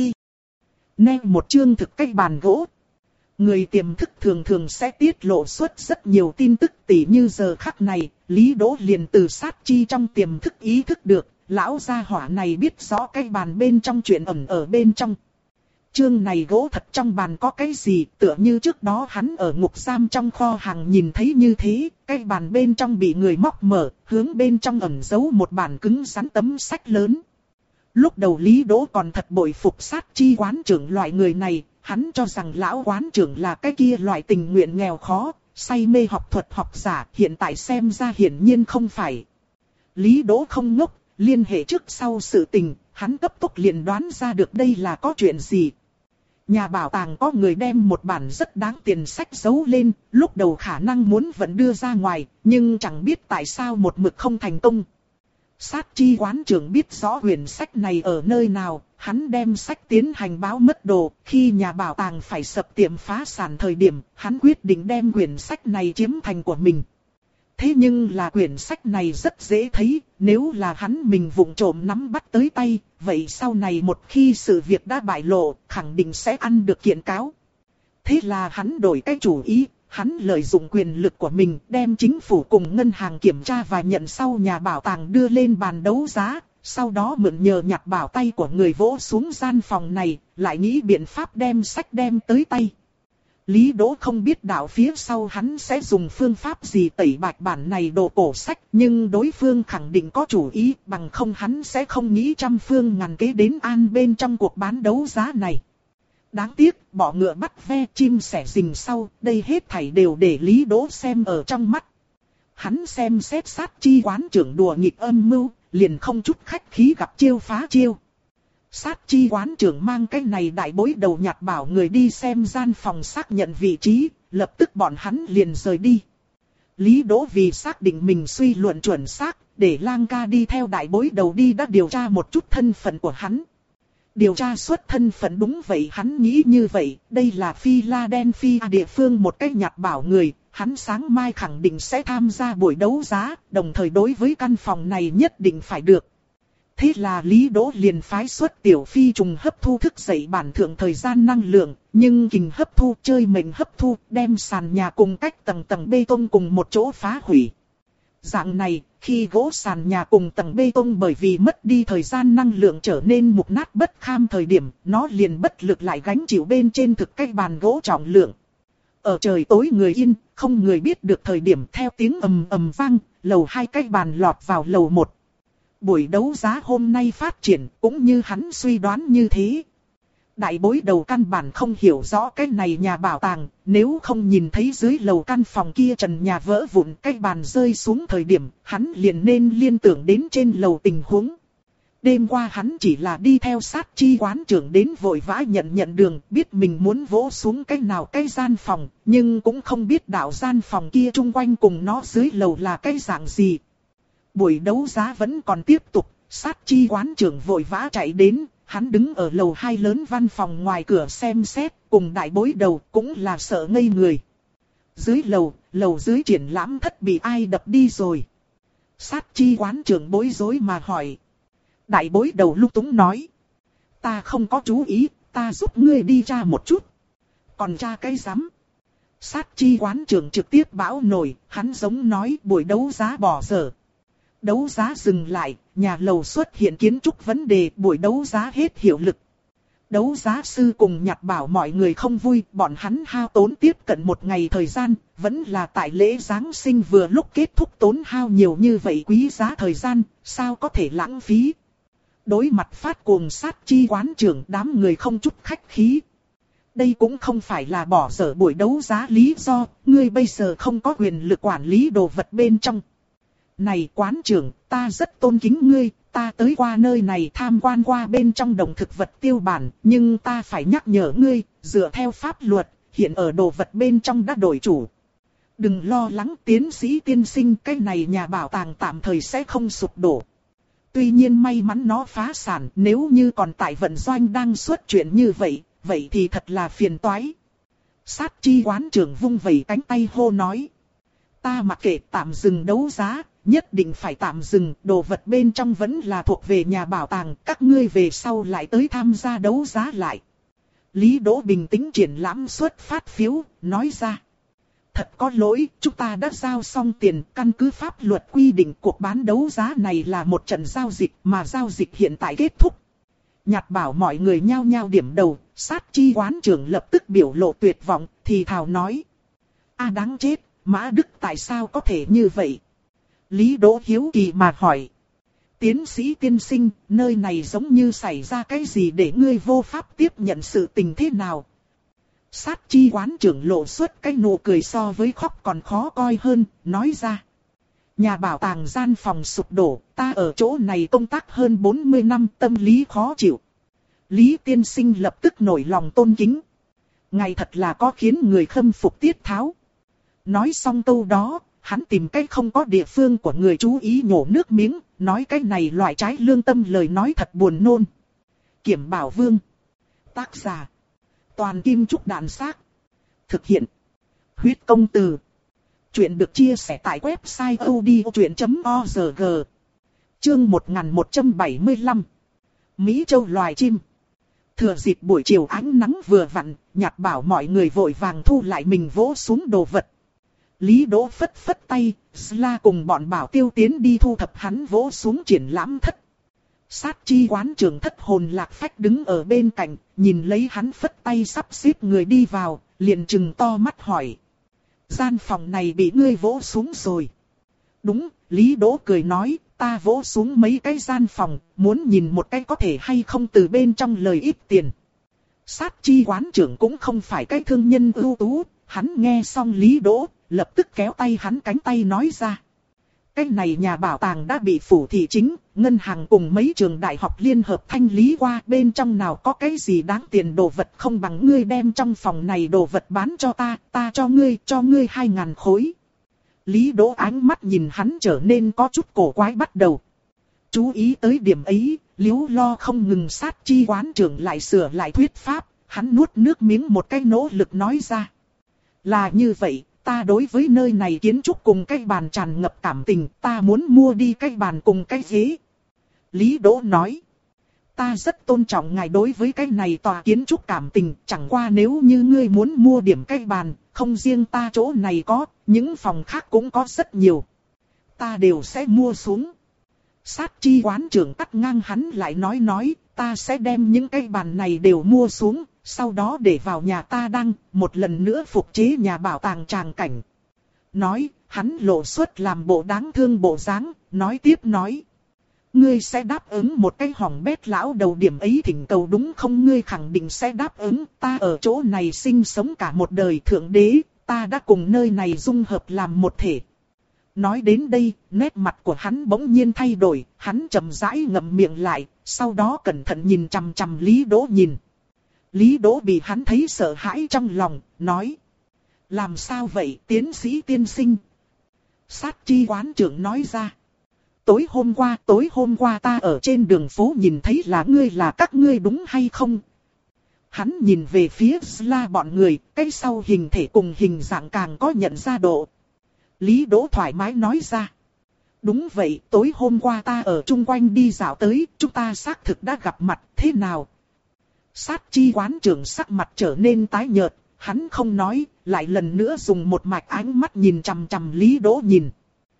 Nè một chương thực cách bàn gỗ. Người tiềm thức thường thường sẽ tiết lộ xuất rất nhiều tin tức, tỉ như giờ khắc này, Lý Đỗ liền từ sát chi trong tiềm thức ý thức được, lão gia hỏa này biết rõ cái bàn bên trong chuyện ẩn ở bên trong. Chương này gỗ thật trong bàn có cái gì, tựa như trước đó hắn ở ngục giam trong kho hàng nhìn thấy như thế, cái bàn bên trong bị người móc mở, hướng bên trong ẩn giấu một bản cứng rắn tấm sách lớn. Lúc đầu Lý Đỗ còn thật bội phục sát chi quán trưởng loại người này, hắn cho rằng lão quán trưởng là cái kia loại tình nguyện nghèo khó, say mê học thuật học giả, hiện tại xem ra hiển nhiên không phải. Lý Đỗ không ngốc, liên hệ trước sau sự tình, hắn cấp tốc liền đoán ra được đây là có chuyện gì. Nhà bảo tàng có người đem một bản rất đáng tiền sách giấu lên, lúc đầu khả năng muốn vẫn đưa ra ngoài, nhưng chẳng biết tại sao một mực không thành công. Sát chi quán trưởng biết rõ quyển sách này ở nơi nào, hắn đem sách tiến hành báo mất đồ, khi nhà bảo tàng phải sập tiệm phá sản thời điểm, hắn quyết định đem quyển sách này chiếm thành của mình. Thế nhưng là quyển sách này rất dễ thấy, nếu là hắn mình vụng trộm nắm bắt tới tay, vậy sau này một khi sự việc đã bại lộ, khẳng định sẽ ăn được kiện cáo. Thế là hắn đổi cái chủ ý, hắn lợi dụng quyền lực của mình đem chính phủ cùng ngân hàng kiểm tra và nhận sau nhà bảo tàng đưa lên bàn đấu giá, sau đó mượn nhờ nhặt bảo tay của người vỗ xuống gian phòng này, lại nghĩ biện pháp đem sách đem tới tay. Lý Đỗ không biết đạo phía sau hắn sẽ dùng phương pháp gì tẩy bạch bản này đồ cổ sách, nhưng đối phương khẳng định có chủ ý, bằng không hắn sẽ không nghĩ trăm phương ngàn kế đến an bên trong cuộc bán đấu giá này. Đáng tiếc, bỏ ngựa bắt ve chim sẻ rình sau, đây hết thảy đều để Lý Đỗ xem ở trong mắt. Hắn xem xét sát chi quán trưởng đùa nghịch âm mưu, liền không chút khách khí gặp chiêu phá chiêu. Sát chi quán trưởng mang cái này đại bối đầu nhặt bảo người đi xem gian phòng xác nhận vị trí, lập tức bọn hắn liền rời đi. Lý Đỗ vì xác định mình suy luận chuẩn xác, để Lang ca đi theo đại bối đầu đi đã điều tra một chút thân phận của hắn. Điều tra xuất thân phận đúng vậy, hắn nghĩ như vậy, đây là Philadelphia địa phương một cái nhặt bảo người, hắn sáng mai khẳng định sẽ tham gia buổi đấu giá, đồng thời đối với căn phòng này nhất định phải được. Thế là Lý Đỗ liền phái xuất tiểu phi trùng hấp thu thức dậy bản thượng thời gian năng lượng, nhưng kình hấp thu chơi mệnh hấp thu, đem sàn nhà cùng cách tầng tầng bê tông cùng một chỗ phá hủy. Dạng này, khi gỗ sàn nhà cùng tầng bê tông bởi vì mất đi thời gian năng lượng trở nên mục nát bất kham thời điểm, nó liền bất lực lại gánh chịu bên trên thực cái bàn gỗ trọng lượng. Ở trời tối người yên, không người biết được thời điểm theo tiếng ầm ầm vang, lầu hai cái bàn lọt vào lầu một. Buổi đấu giá hôm nay phát triển cũng như hắn suy đoán như thế. Đại bối đầu căn bản không hiểu rõ cái này nhà bảo tàng, nếu không nhìn thấy dưới lầu căn phòng kia trần nhà vỡ vụn cái bàn rơi xuống thời điểm, hắn liền nên liên tưởng đến trên lầu tình huống. Đêm qua hắn chỉ là đi theo sát chi quán trưởng đến vội vã nhận nhận đường, biết mình muốn vỗ xuống cái nào cái gian phòng, nhưng cũng không biết đạo gian phòng kia chung quanh cùng nó dưới lầu là cái dạng gì. Buổi đấu giá vẫn còn tiếp tục, sát chi quán trưởng vội vã chạy đến, hắn đứng ở lầu hai lớn văn phòng ngoài cửa xem xét, cùng đại bối đầu cũng là sợ ngây người. Dưới lầu, lầu dưới triển lãm thất bị ai đập đi rồi? Sát chi quán trưởng bối rối mà hỏi. Đại bối đầu lung túng nói. Ta không có chú ý, ta giúp ngươi đi tra một chút. Còn tra cái rắm? Sát chi quán trưởng trực tiếp bão nổi, hắn giống nói buổi đấu giá bỏ dở. Đấu giá dừng lại, nhà lầu xuất hiện kiến trúc vấn đề, buổi đấu giá hết hiệu lực. Đấu giá sư cùng nhặt bảo mọi người không vui, bọn hắn hao tốn tiếp cận một ngày thời gian, vẫn là tại lễ Giáng sinh vừa lúc kết thúc tốn hao nhiều như vậy quý giá thời gian, sao có thể lãng phí. Đối mặt phát cuồng sát chi quán trưởng, đám người không chút khách khí. Đây cũng không phải là bỏ dở buổi đấu giá lý do, ngươi bây giờ không có quyền lực quản lý đồ vật bên trong. Này quán trưởng, ta rất tôn kính ngươi, ta tới qua nơi này tham quan qua bên trong đồng thực vật tiêu bản, nhưng ta phải nhắc nhở ngươi, dựa theo pháp luật, hiện ở đồ vật bên trong đã đổi chủ. Đừng lo lắng tiến sĩ tiên sinh, cái này nhà bảo tàng tạm thời sẽ không sụp đổ. Tuy nhiên may mắn nó phá sản, nếu như còn tại vận doanh đang xuất chuyện như vậy, vậy thì thật là phiền toái. Sát chi quán trưởng vung vẩy cánh tay hô nói. Ta mặc kệ tạm dừng đấu giá, nhất định phải tạm dừng, đồ vật bên trong vẫn là thuộc về nhà bảo tàng, các ngươi về sau lại tới tham gia đấu giá lại. Lý Đỗ bình tĩnh triển lãm xuất phát phiếu, nói ra. Thật có lỗi, chúng ta đã giao xong tiền, căn cứ pháp luật quy định cuộc bán đấu giá này là một trận giao dịch, mà giao dịch hiện tại kết thúc. Nhặt bảo mọi người nhao nhao điểm đầu, sát chi quán trưởng lập tức biểu lộ tuyệt vọng, thì thào nói. A đáng chết, Mã Đức tại sao có thể như vậy? Lý Đỗ hiếu kỳ mà hỏi. Tiến sĩ tiên sinh, nơi này giống như xảy ra cái gì để ngươi vô pháp tiếp nhận sự tình thế nào? Sát chi quán trưởng lộ xuất cái nụ cười so với khóc còn khó coi hơn, nói ra. Nhà bảo tàng gian phòng sụp đổ, ta ở chỗ này công tác hơn bốn mươi năm, tâm lý khó chịu. Lý tiên sinh lập tức nổi lòng tôn kính. Ngài thật là có khiến người khâm phục tiết tháo. Nói xong câu đó, hắn tìm cách không có địa phương của người chú ý nhổ nước miếng, nói cái này loại trái lương tâm lời nói thật buồn nôn. Kiểm Bảo Vương. Tác giả. Toàn Kim Trúc Đạn Xác. Thực hiện. Huyết Công Từ. Chuyện được chia sẻ tại website odchuyện chấm org. Chương một nghìn một trăm bảy mươi lăm. Mỹ Châu loài chim. Thừa dịp buổi chiều ánh nắng vừa vặn, Nhạt bảo mọi người vội vàng thu lại mình vỗ xuống đồ vật. Lý Đỗ phất phất tay, Sla cùng bọn Bảo Tiêu tiến đi thu thập hắn vỗ xuống triển lãm thất. Sát chi quán trưởng thất hồn lạc phách đứng ở bên cạnh, nhìn lấy hắn phất tay sắp xếp người đi vào, liền trừng to mắt hỏi. Gian phòng này bị ngươi vỗ xuống rồi. Đúng, Lý Đỗ cười nói, ta vỗ xuống mấy cái gian phòng, muốn nhìn một cái có thể hay không từ bên trong lời ít tiền. Sát chi quán trưởng cũng không phải cái thương nhân ưu tú, hắn nghe xong Lý Đỗ, lập tức kéo tay hắn cánh tay nói ra. Cái này nhà bảo tàng đã bị phủ thị chính, ngân hàng cùng mấy trường đại học liên hợp thanh lý qua, bên trong nào có cái gì đáng tiền đồ vật không bằng ngươi đem trong phòng này đồ vật bán cho ta, ta cho ngươi, cho ngươi hai ngàn khối. Lý Đỗ ánh mắt nhìn hắn trở nên có chút cổ quái bắt đầu. Chú ý tới điểm ấy, Liếu Lo không ngừng sát chi quán trưởng lại sửa lại thuyết pháp, hắn nuốt nước miếng một cái nỗ lực nói ra. Là như vậy, ta đối với nơi này kiến trúc cùng cái bàn tràn ngập cảm tình, ta muốn mua đi cái bàn cùng cái ghế. Lý Đỗ nói. Ta rất tôn trọng ngài đối với cái này tòa kiến trúc cảm tình, chẳng qua nếu như ngươi muốn mua điểm cái bàn, không riêng ta chỗ này có, những phòng khác cũng có rất nhiều. Ta đều sẽ mua xuống. Sát chi quán trưởng cắt ngang hắn lại nói nói, ta sẽ đem những cái bàn này đều mua xuống, sau đó để vào nhà ta đăng, một lần nữa phục chế nhà bảo tàng tràng cảnh. Nói, hắn lộ xuất làm bộ đáng thương bộ dáng, nói tiếp nói. Ngươi sẽ đáp ứng một cái hỏng bét lão đầu điểm ấy thỉnh cầu đúng không? Ngươi khẳng định sẽ đáp ứng, ta ở chỗ này sinh sống cả một đời thượng đế, ta đã cùng nơi này dung hợp làm một thể. Nói đến đây, nét mặt của hắn bỗng nhiên thay đổi, hắn chậm rãi ngậm miệng lại, sau đó cẩn thận nhìn chằm chằm Lý Đỗ nhìn. Lý Đỗ bị hắn thấy sợ hãi trong lòng, nói. Làm sao vậy tiến sĩ tiên sinh? Sát chi quán trưởng nói ra. Tối hôm qua, tối hôm qua ta ở trên đường phố nhìn thấy là ngươi là các ngươi đúng hay không? Hắn nhìn về phía Sla bọn người, cái sau hình thể cùng hình dạng càng có nhận ra độ. Lý Đỗ thoải mái nói ra. Đúng vậy, tối hôm qua ta ở chung quanh đi dạo tới, chúng ta xác thực đã gặp mặt, thế nào? Sát chi quán trưởng sắc mặt trở nên tái nhợt, hắn không nói, lại lần nữa dùng một mạch ánh mắt nhìn chằm chằm Lý Đỗ nhìn.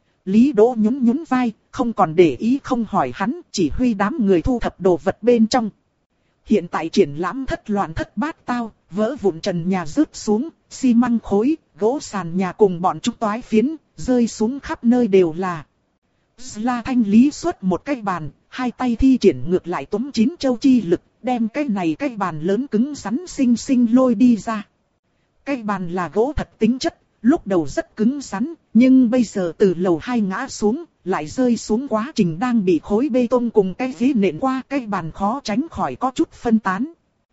Lý Đỗ nhún nhún vai, không còn để ý không hỏi hắn, chỉ huy đám người thu thập đồ vật bên trong. Hiện tại triển lãm thất loạn thất bát tao, vỡ vụn trần nhà rớt xuống, xi măng khối, gỗ sàn nhà cùng bọn chúng toái phiến, rơi xuống khắp nơi đều là. Sla thanh lý xuất một cái bàn, hai tay thi triển ngược lại túm chín châu chi lực, đem cái này cái bàn lớn cứng rắn xinh xinh lôi đi ra. Cái bàn là gỗ thật tính chất, lúc đầu rất cứng rắn, nhưng bây giờ từ lầu hai ngã xuống, lại rơi xuống quá trình đang bị khối bê tông cùng cái ghế nện qua, cái bàn khó tránh khỏi có chút phân tán.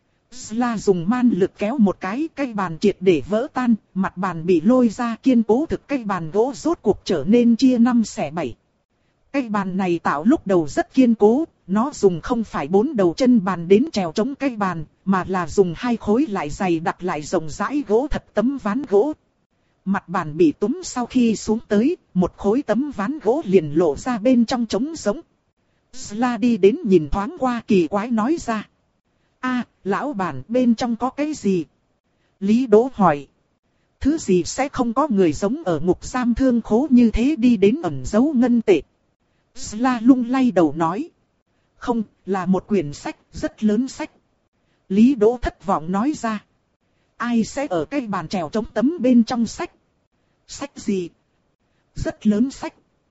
Sla dùng man lực kéo một cái, cái bàn triệt để vỡ tan, mặt bàn bị lôi ra kiên cố thực cái bàn gỗ rốt cuộc trở nên chia năm xẻ bảy. Cái bàn này tạo lúc đầu rất kiên cố, nó dùng không phải bốn đầu chân bàn đến trèo chống cái bàn, mà là dùng hai khối lại dày đặt lại rộng rãi gỗ thật tấm ván gỗ. Mặt bàn bị túm sau khi xuống tới, một khối tấm ván gỗ liền lộ ra bên trong trống giống. Sla đi đến nhìn thoáng qua kỳ quái nói ra. A, lão bản bên trong có cái gì? Lý Đỗ hỏi. Thứ gì sẽ không có người giống ở ngục giam thương khố như thế đi đến ẩn giấu ngân tệ. Sla lung lay đầu nói. Không, là một quyển sách, rất lớn sách. Lý Đỗ thất vọng nói ra. Ai sẽ ở cái bàn trèo chống tấm bên trong sách? Sách gì? Rất lớn sách.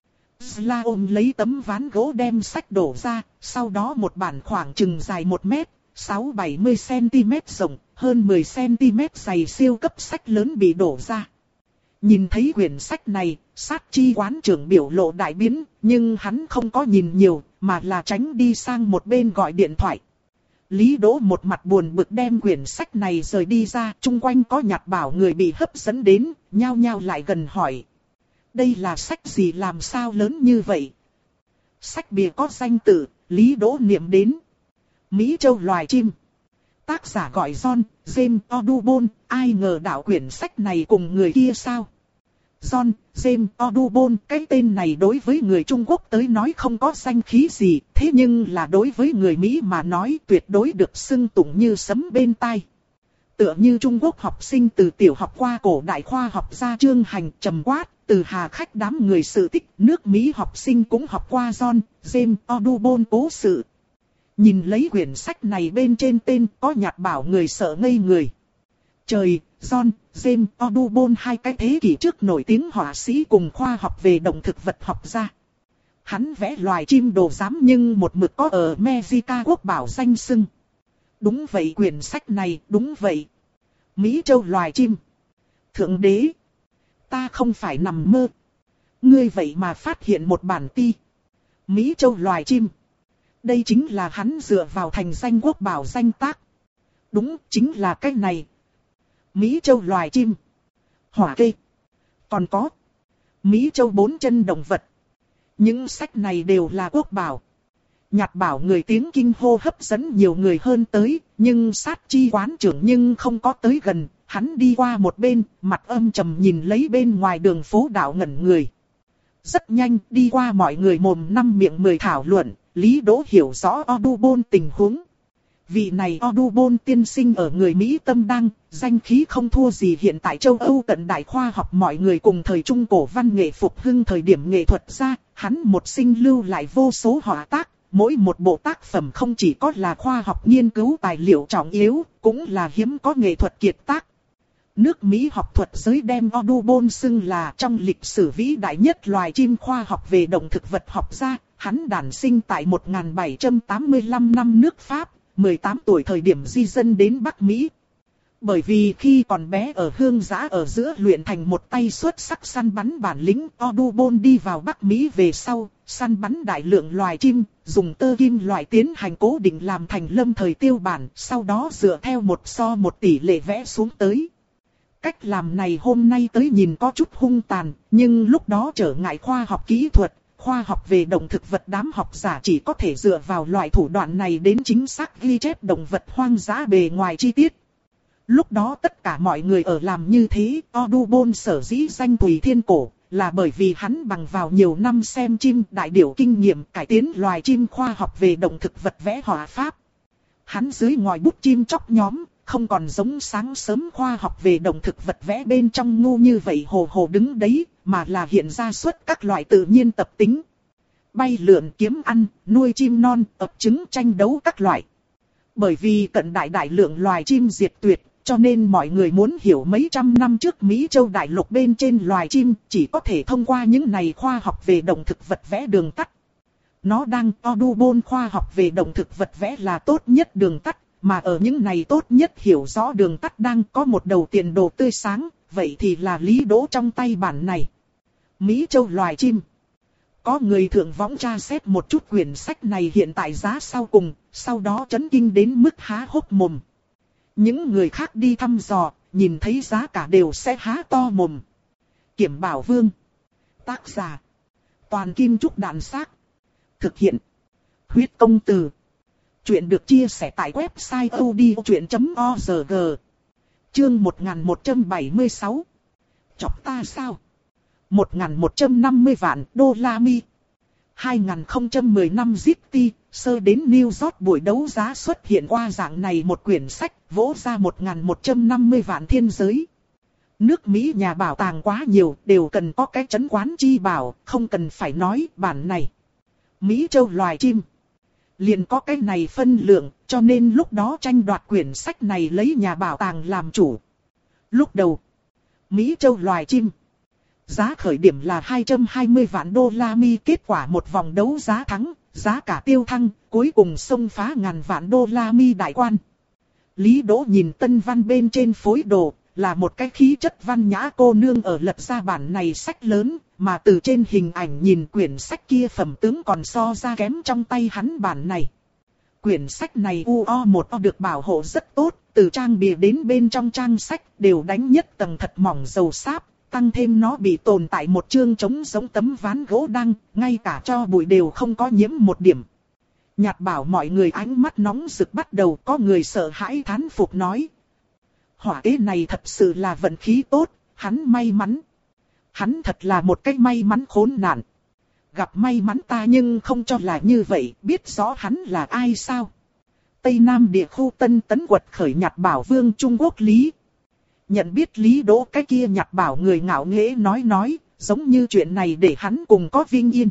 Sla ôm lấy tấm ván gỗ đem sách đổ ra, sau đó một bản khoảng chừng dài một mét, sáu bảy mươi xăng-ti-mét rộng, hơn mười xăng-ti-mét dày siêu cấp sách lớn bị đổ ra. Nhìn thấy quyển sách này, sát chi quán trưởng biểu lộ đại biến, nhưng hắn không có nhìn nhiều, mà là tránh đi sang một bên gọi điện thoại. Lý Đỗ một mặt buồn bực đem quyển sách này rời đi ra, chung quanh có nhặt bảo người bị hấp dẫn đến, nhao nhao lại gần hỏi. Đây là sách gì làm sao lớn như vậy? Sách bìa có danh tự, Lý Đỗ niệm đến. Mỹ Châu loài chim. Tác giả gọi John, James Audubon, ai ngờ đạo quyển sách này cùng người kia sao? John, James Audubon, cái tên này đối với người Trung Quốc tới nói không có danh khí gì, thế nhưng là đối với người Mỹ mà nói tuyệt đối được xưng tụng như sấm bên tai. Tựa như Trung Quốc học sinh từ tiểu học qua cổ đại khoa học ra chương hành trầm quát, từ hà khách đám người sự tích, nước Mỹ học sinh cũng học qua John, James Audubon cố sự. Nhìn lấy quyển sách này bên trên tên có nhạt bảo người sợ ngây người. Trời, John, James Audubon hai cái thế kỷ trước nổi tiếng họa sĩ cùng khoa học về động thực vật học ra. Hắn vẽ loài chim đồ giám nhưng một mực có ở Mexico quốc bảo danh xưng. Đúng vậy quyển sách này, đúng vậy. Mỹ Châu loài chim. Thượng đế. Ta không phải nằm mơ. Ngươi vậy mà phát hiện một bản ti. Mỹ Châu loài chim. Đây chính là hắn dựa vào thành danh quốc bảo danh tác. Đúng, chính là cái này. Mỹ Châu loài chim. Hỏa kê. Còn có. Mỹ Châu bốn chân động vật. Những sách này đều là quốc bảo. Nhạt bảo người tiếng kinh hô hấp dẫn nhiều người hơn tới, nhưng sát chi quán trưởng nhưng không có tới gần, hắn đi qua một bên, mặt âm trầm nhìn lấy bên ngoài đường phố đảo ngẩn người. Rất nhanh, đi qua mọi người mồm năm miệng mười thảo luận, Lý Đỗ hiểu rõ Audubon tình huống. Vị này Audubon tiên sinh ở người Mỹ tâm đăng, danh khí không thua gì hiện tại châu Âu cận đại khoa học mọi người cùng thời trung cổ văn nghệ phục hưng thời điểm nghệ thuật ra, hắn một sinh lưu lại vô số họa tác. Mỗi một bộ tác phẩm không chỉ có là khoa học nghiên cứu tài liệu trọng yếu, cũng là hiếm có nghệ thuật kiệt tác. Nước Mỹ học thuật giới đem Audubon xưng là trong lịch sử vĩ đại nhất loài chim khoa học về động thực vật học gia. Hắn đản sinh tại một nghìn bảy trăm tám mươi lăm năm nước Pháp, mười tám tuổi thời điểm di dân đến Bắc Mỹ. Bởi vì khi còn bé ở hương giã ở giữa luyện thành một tay xuất sắc săn bắn bản lĩnh, Audubon đi vào Bắc Mỹ về sau, săn bắn đại lượng loài chim, dùng tơ kim loại tiến hành cố định làm thành lâm thời tiêu bản, sau đó dựa theo một so một tỷ lệ vẽ xuống tới. Cách làm này hôm nay tới nhìn có chút hung tàn, nhưng lúc đó trở ngại khoa học kỹ thuật, khoa học về động thực vật đám học giả chỉ có thể dựa vào loại thủ đoạn này đến chính xác ghi chép động vật hoang dã bề ngoài chi tiết. Lúc đó tất cả mọi người ở làm như thế, Audubon sở dĩ danh tùy thiên cổ, là bởi vì hắn bằng vào nhiều năm xem chim đại điểu kinh nghiệm cải tiến loài chim khoa học về động thực vật vẽ họa pháp. Hắn dưới ngòi bút chim chóc nhóm, không còn giống sáng sớm khoa học về động thực vật vẽ bên trong ngu như vậy hồ hồ đứng đấy, mà là hiện ra suốt các loại tự nhiên tập tính. Bay lượn kiếm ăn, nuôi chim non, ấp trứng tranh đấu các loại. Bởi vì cận đại đại lượng loài chim diệt tuyệt, cho nên mọi người muốn hiểu mấy trăm năm trước Mỹ Châu đại lục bên trên loài chim, chỉ có thể thông qua những này khoa học về động thực vật vẽ đường tắt. Nó đang Audubon khoa học về động thực vật vẽ là tốt nhất đường tắt, mà ở những này tốt nhất hiểu rõ đường tắt đang có một đầu tiền đồ tươi sáng, vậy thì là Lý Đỗ trong tay bản này. Mỹ Châu loài chim. Có người thượng võng tra xét một chút quyển sách này hiện tại giá sau cùng, sau đó chấn kinh đến mức há hốc mồm. Những người khác đi thăm dò, nhìn thấy giá cả đều sẽ há to mồm. Kiểm Bảo Vương. Tác giả. Toàn Kim Trúc Đàn Xác. Thực hiện. Huyết Công Từ. Chuyện được chia sẻ tại website odchuyện chấm org. Chương một nghìn một trăm bảy mươi sáu. Chọc ta sao? một nghìn một trăm năm mươi vạn đô la Mi. hai nghìn không trăm mười năm Zipty, sơ đến New York buổi đấu giá xuất hiện qua dạng này một quyển sách, vỗ ra một nghìn một trăm năm mươi vạn thiên giới. Nước Mỹ nhà bảo tàng quá nhiều, đều cần có cái trấn quán chi bảo, không cần phải nói bản này. Mỹ Châu loài chim. Liền có cái này phân lượng, cho nên lúc đó tranh đoạt quyển sách này lấy nhà bảo tàng làm chủ. Lúc đầu, Mỹ Châu loài chim. Giá khởi điểm là hai trăm hai mươi vạn đô la Mi, kết quả một vòng đấu giá thắng, giá cả tiêu thăng, cuối cùng xông phá ngàn vạn đô la Mi đại quan. Lý Đỗ nhìn tân văn bên trên phối đồ, là một cái khí chất văn nhã cô nương ở lật ra bản này sách lớn, mà từ trên hình ảnh nhìn quyển sách kia phẩm tướng còn so ra kém trong tay hắn bản này. Quyển sách này u o một o được bảo hộ rất tốt, từ trang bìa đến bên trong trang sách đều đánh nhất tầng thật mỏng dầu sáp, tăng thêm nó bị tồn tại một chương chống giống tấm ván gỗ đăng, ngay cả cho bụi đều không có nhiễm một điểm. Nhạt bảo mọi người ánh mắt nóng rực bắt đầu, có người sợ hãi thán phục nói. Hỏa kế này thật sự là vận khí tốt, hắn may mắn. Hắn thật là một cái may mắn khốn nạn. Gặp may mắn ta nhưng không cho là như vậy, biết rõ hắn là ai sao? Tây Nam địa khu Tân Tấn quật khởi nhạt bảo vương Trung Quốc Lý. Nhận biết Lý Đỗ cái kia nhạt bảo người ngạo nghễ nói nói, giống như chuyện này để hắn cùng có vinh yên.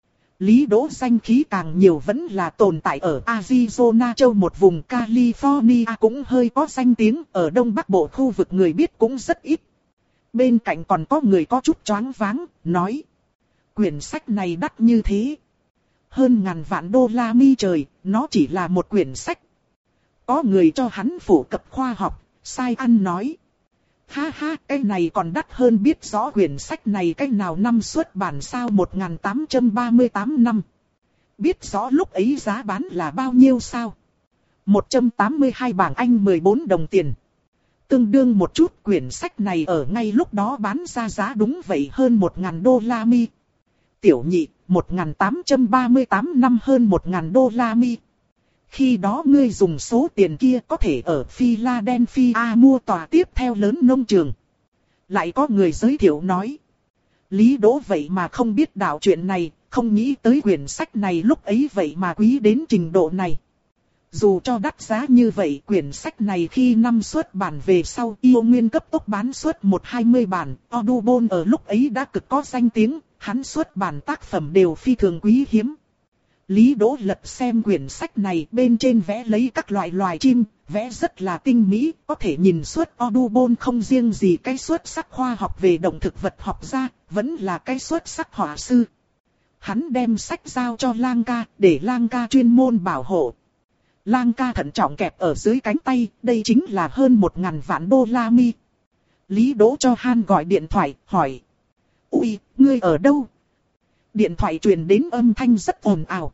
Lý Đỗ danh khí càng nhiều vẫn là tồn tại ở Arizona châu một vùng California cũng hơi có danh tiếng, ở Đông Bắc Bộ khu vực người biết cũng rất ít. Bên cạnh còn có người có chút choáng váng, nói. Quyển sách này đắt như thế. Hơn ngàn vạn đô la mi trời, nó chỉ là một quyển sách. Có người cho hắn phổ cập khoa học, sai ăn nói. Ha ha, cái này còn đắt hơn biết rõ quyển sách này cách nào năm xuất bản sao một nghìn tám trăm ba mươi tám năm. Biết rõ lúc ấy giá bán là bao nhiêu sao? một trăm tám mươi hai bảng Anh mười bốn đồng tiền. Tương đương một chút quyển sách này ở ngay lúc đó bán ra giá đúng vậy hơn một nghìn đô la mi. Tiểu nhị, một nghìn tám trăm ba mươi tám năm hơn một nghìn đô la mi. Khi đó ngươi dùng số tiền kia có thể ở Philadelphia mua tòa tiếp theo lớn nông trường. Lại có người giới thiệu nói. Lý Đỗ vậy mà không biết đạo chuyện này, không nghĩ tới quyển sách này lúc ấy vậy mà quý đến trình độ này. Dù cho đắt giá như vậy, quyển sách này khi năm xuất bản về sau yêu nguyên cấp tốc bán suất một hai mươi bản, Audubon ở lúc ấy đã cực có danh tiếng, hắn xuất bản tác phẩm đều phi thường quý hiếm. Lý Đỗ lật xem quyển sách này, bên trên vẽ lấy các loại loài chim, vẽ rất là tinh mỹ, có thể nhìn xuất Audubon không riêng gì cái xuất sắc khoa học về động thực vật học ra, vẫn là cái xuất sắc họa sư. Hắn đem sách giao cho Lang ca, để Lang ca chuyên môn bảo hộ. Lang ca thận trọng kẹp ở dưới cánh tay, đây chính là hơn một ngàn vạn đô la mi. Lý Đỗ cho Han gọi điện thoại, hỏi. Ui, ngươi ở đâu? Điện thoại truyền đến âm thanh rất ồn ào.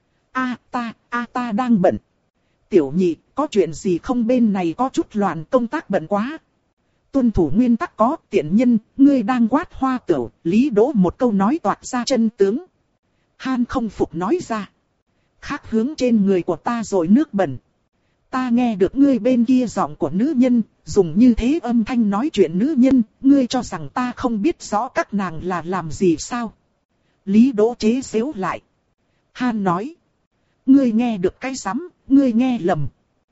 A ta, a ta đang bận. Tiểu nhị, có chuyện gì không, bên này có chút loạn, công tác bận quá. Tuân thủ nguyên tắc có, tiện nhân, ngươi đang quát hoa tửu. Lý Đỗ một câu nói toạc ra chân tướng. Han không phục nói ra. Khác hướng trên người của ta rồi nước bẩn. Ta nghe được ngươi bên kia giọng của nữ nhân, dùng như thế âm thanh nói chuyện nữ nhân, ngươi cho rằng ta không biết rõ các nàng là làm gì sao? Lý Đỗ chế xếu lại. Han nói. Ngươi nghe được cái rắm, ngươi nghe lầm.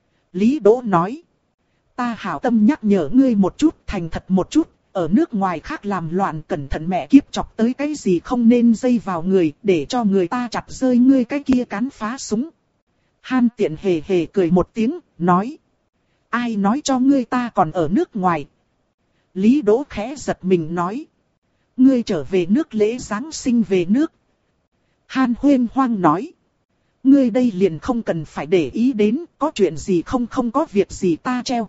Lý Đỗ nói. Ta hảo tâm nhắc nhở ngươi một chút, thành thật một chút, ở nước ngoài khác làm loạn cẩn thận mẹ kiếp chọc tới cái gì không nên dây vào người, để cho người ta chặt rơi ngươi cái kia cán phá súng. Han tiện hề hề cười một tiếng, nói. Ai nói cho ngươi ta còn ở nước ngoài? Lý Đỗ khẽ giật mình nói. Ngươi trở về nước lễ Giáng sinh về nước. Han huyên hoang nói. Ngươi đây liền không cần phải để ý đến, có chuyện gì không không có việc gì ta treo.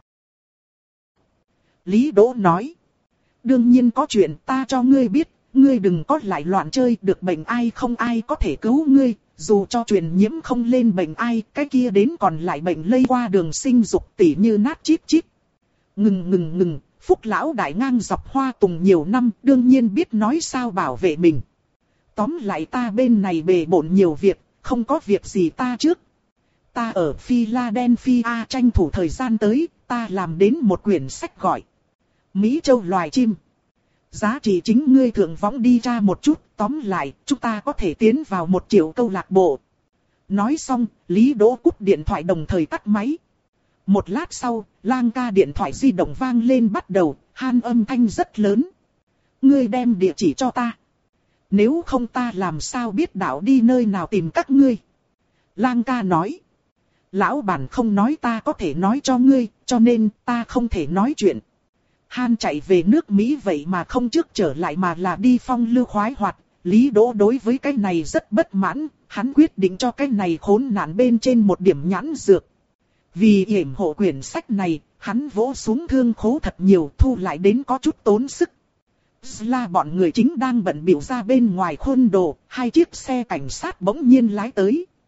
Lý Đỗ nói. Đương nhiên có chuyện, ta cho ngươi biết, ngươi đừng có lại loạn chơi, được bệnh ai không ai có thể cứu ngươi, dù cho truyền nhiễm không lên bệnh ai, cái kia đến còn lại bệnh lây qua đường sinh dục tỉ như nát chít chít. Ngừng ngừng ngừng, Phúc lão đại ngang dọc hoa tùng nhiều năm, đương nhiên biết nói sao bảo vệ mình. Tóm lại ta bên này bề bộn nhiều việc, không có việc gì ta trước. Ta ở Philadelphia tranh thủ thời gian tới, ta làm đến một quyển sách gọi Mỹ Châu loài chim. Giá trị chính ngươi thượng võng đi ra một chút, tóm lại, chúng ta có thể tiến vào một triệu câu lạc bộ. Nói xong, Lý Đỗ cúp điện thoại đồng thời tắt máy. Một lát sau, Lang ca điện thoại di động vang lên bắt đầu, Han âm thanh rất lớn. Ngươi đem địa chỉ cho ta. Nếu không ta làm sao biết đạo đi nơi nào tìm các ngươi. Lang ca nói. Lão bản không nói ta có thể nói cho ngươi, cho nên ta không thể nói chuyện. Han chạy về nước Mỹ vậy mà không trước trở lại mà là đi phong lưu khoái hoạt. Lý Đỗ đối với cái này rất bất mãn, hắn quyết định cho cái này khốn nạn bên trên một điểm nhãn dược. Vì yểm hộ quyển sách này, hắn vỗ xuống thương khố thật nhiều, thu lại đến có chút tốn sức. Là bọn người chính đang bận biểu ra bên ngoài khuôn đồ, hai chiếc xe cảnh sát bỗng nhiên lái tới.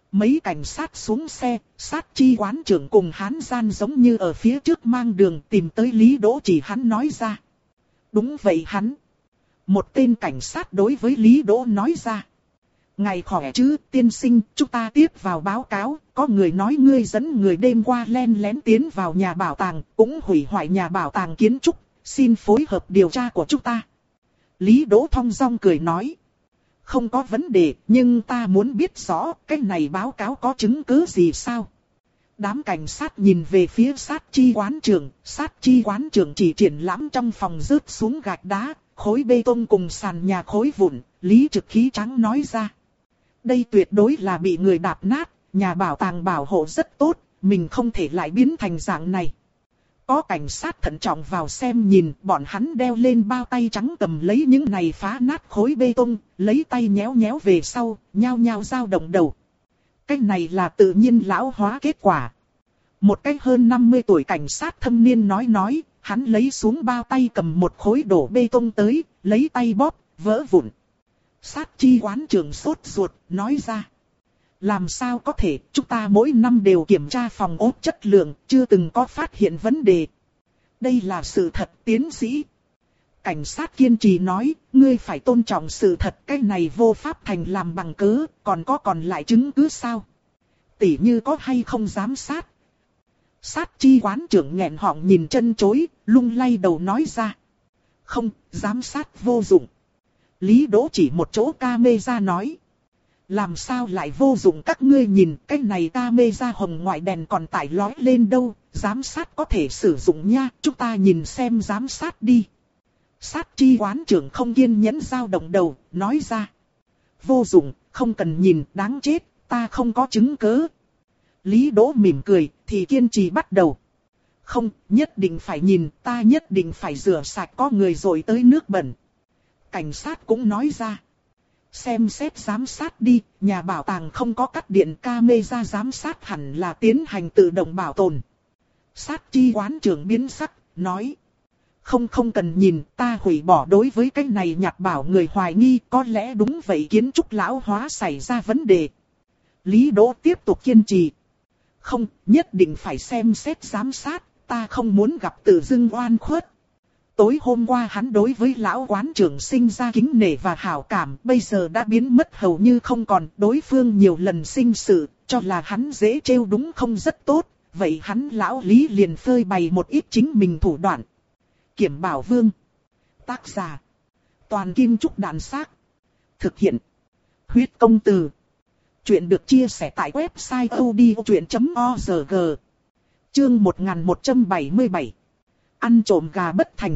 Mấy cảnh sát xuống xe, sát chi quán trưởng cùng Hán Gian giống như ở phía trước mang đường tìm tới Lý Đỗ chỉ hắn nói ra. Đúng vậy hắn. Một tên cảnh sát đối với Lý Đỗ nói ra. Ngài khỏe chứ, tiên sinh, chúng ta tiếp vào báo cáo, có người nói ngươi dẫn người đêm qua len lén tiến vào nhà bảo tàng, cũng hủy hoại nhà bảo tàng kiến trúc, xin phối hợp điều tra của chúng ta. Lý Đỗ thong dong cười nói. Không có vấn đề, nhưng ta muốn biết rõ, cái này báo cáo có chứng cứ gì sao? Đám cảnh sát nhìn về phía sát chi quán trưởng, sát chi quán trưởng chỉ triển lãm trong phòng rớt xuống gạch đá, khối bê tông cùng sàn nhà khối vụn, Lý Trực khí trắng nói ra. Đây tuyệt đối là bị người đạp nát, nhà bảo tàng bảo hộ rất tốt, mình không thể lại biến thành dạng này. Có cảnh sát thận trọng vào xem nhìn, bọn hắn đeo lên bao tay trắng cầm lấy những này phá nát khối bê tông, lấy tay nhéo nhéo về sau, nhao nhao dao động đầu. Cái này là tự nhiên lão hóa kết quả. Một cái hơn năm mươi tuổi cảnh sát thâm niên nói nói, hắn lấy xuống bao tay cầm một khối đổ bê tông tới, lấy tay bóp, vỡ vụn. Sát chi quán trưởng sốt ruột, nói ra. Làm sao có thể, chúng ta mỗi năm đều kiểm tra phòng ốt chất lượng, chưa từng có phát hiện vấn đề. Đây là sự thật, tiến sĩ. Cảnh sát kiên trì nói, ngươi phải tôn trọng sự thật, cái này vô pháp thành làm bằng cớ, còn có còn lại chứng cứ sao? Tỉ như có hay không giám sát. Sát chi quán trưởng nghẹn họng nhìn chân chối, lung lay đầu nói ra. Không, giám sát vô dụng. Lý Đỗ chỉ một chỗ camera nói. Làm sao lại vô dụng các ngươi nhìn, cái này camera hồng ngoại đèn còn tải lói lên đâu, giám sát có thể sử dụng nha, chúng ta nhìn xem giám sát đi. Sát chi quán trưởng không kiên nhẫn dao động đầu, nói ra. Vô dụng, không cần nhìn, đáng chết, ta không có chứng cứ. Lý Đỗ mỉm cười, thì kiên trì bắt đầu. Không, nhất định phải nhìn, ta nhất định phải rửa sạch có người rồi tới nước bẩn. Cảnh sát cũng nói ra. Xem xét giám sát đi, nhà bảo tàng không có cắt điện camera giám sát hẳn là tiến hành tự động bảo tồn. Sát chi quán trưởng biến sắc, nói. Không không cần nhìn, ta hủy bỏ đối với cái này nhặt bảo người hoài nghi, có lẽ đúng vậy kiến trúc lão hóa xảy ra vấn đề. Lý Đỗ tiếp tục kiên trì. Không, nhất định phải xem xét giám sát, ta không muốn gặp tự dưng oan khuất. Tối hôm qua hắn đối với lão quán trưởng sinh ra kính nể và hảo cảm, bây giờ đã biến mất hầu như không còn, đối phương nhiều lần sinh sự, cho là hắn dễ trêu đúng không rất tốt, vậy hắn lão Lý liền phơi bày một ít chính mình thủ đoạn. Kiểm Bảo Vương. Tác giả. Toàn Kim Trúc Đạn Xác. Thực hiện. Huyết Công Từ. Chuyện được chia sẻ tại website odchuyện chấm org. Chương một nghìn một trăm bảy mươi bảy. Ăn trộm gà bất thành.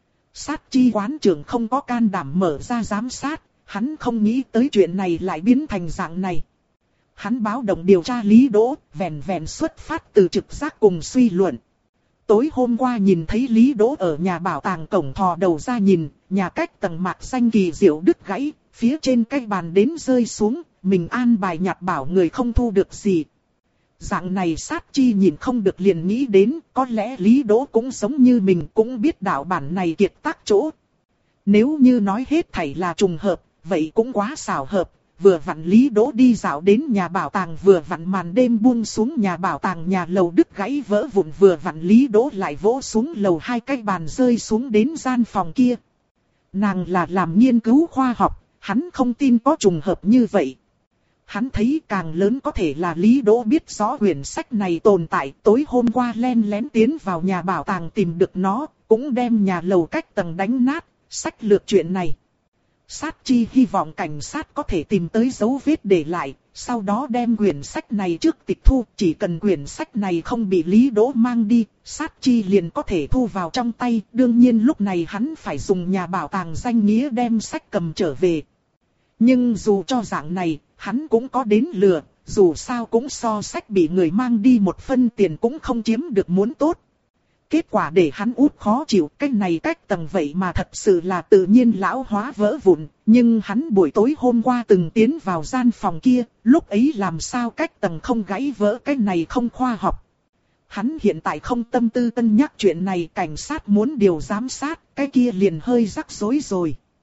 Sát chi quán trưởng không có can đảm mở ra giám sát, hắn không nghĩ tới chuyện này lại biến thành dạng này. Hắn báo động điều tra Lý Đỗ, vẹn vẹn xuất phát từ trực giác cùng suy luận. Tối hôm qua nhìn thấy Lý Đỗ ở nhà bảo tàng cổng thò đầu ra nhìn, nhà cách tầng mạc xanh kỳ diệu đứt gãy, phía trên cái bàn đến rơi xuống, mình an bài nhặt bảo người không thu được gì. Dạng này sát chi nhìn không được liền nghĩ đến, có lẽ Lý Đỗ cũng giống như mình cũng biết đạo bản này kiệt tác chỗ. Nếu như nói hết thảy là trùng hợp, vậy cũng quá xảo hợp. Vừa vặn Lý Đỗ đi dạo đến nhà bảo tàng, vừa vặn màn đêm buông xuống nhà bảo tàng, nhà lầu đứt gãy vỡ vụn, vừa vặn Lý Đỗ lại vỗ xuống lầu, hai cái bàn rơi xuống đến gian phòng kia. Nàng là làm nghiên cứu khoa học, hắn không tin có trùng hợp như vậy. Hắn thấy càng lớn có thể là Lý Đỗ biết rõ quyển sách này tồn tại, tối hôm qua len lén tiến vào nhà bảo tàng tìm được nó, cũng đem nhà lầu cách tầng đánh nát, sách lược chuyện này. Sát chi hy vọng cảnh sát có thể tìm tới dấu vết để lại, sau đó đem quyển sách này trước tịch thu, chỉ cần quyển sách này không bị Lý Đỗ mang đi, sát chi liền có thể thu vào trong tay, đương nhiên lúc này hắn phải dùng nhà bảo tàng danh nghĩa đem sách cầm trở về. Nhưng dù cho dạng này, hắn cũng có đến lừa, dù sao cũng so sách bị người mang đi một phân tiền cũng không chiếm được muốn tốt. Kết quả để hắn út khó chịu, cái này cách tầng vậy mà thật sự là tự nhiên lão hóa vỡ vụn, nhưng hắn buổi tối hôm qua từng tiến vào gian phòng kia, lúc ấy làm sao cách tầng không gãy vỡ, cái này không khoa học. Hắn hiện tại không tâm tư cân nhắc chuyện này, cảnh sát muốn điều giám sát, cái kia liền hơi rắc rối rồi.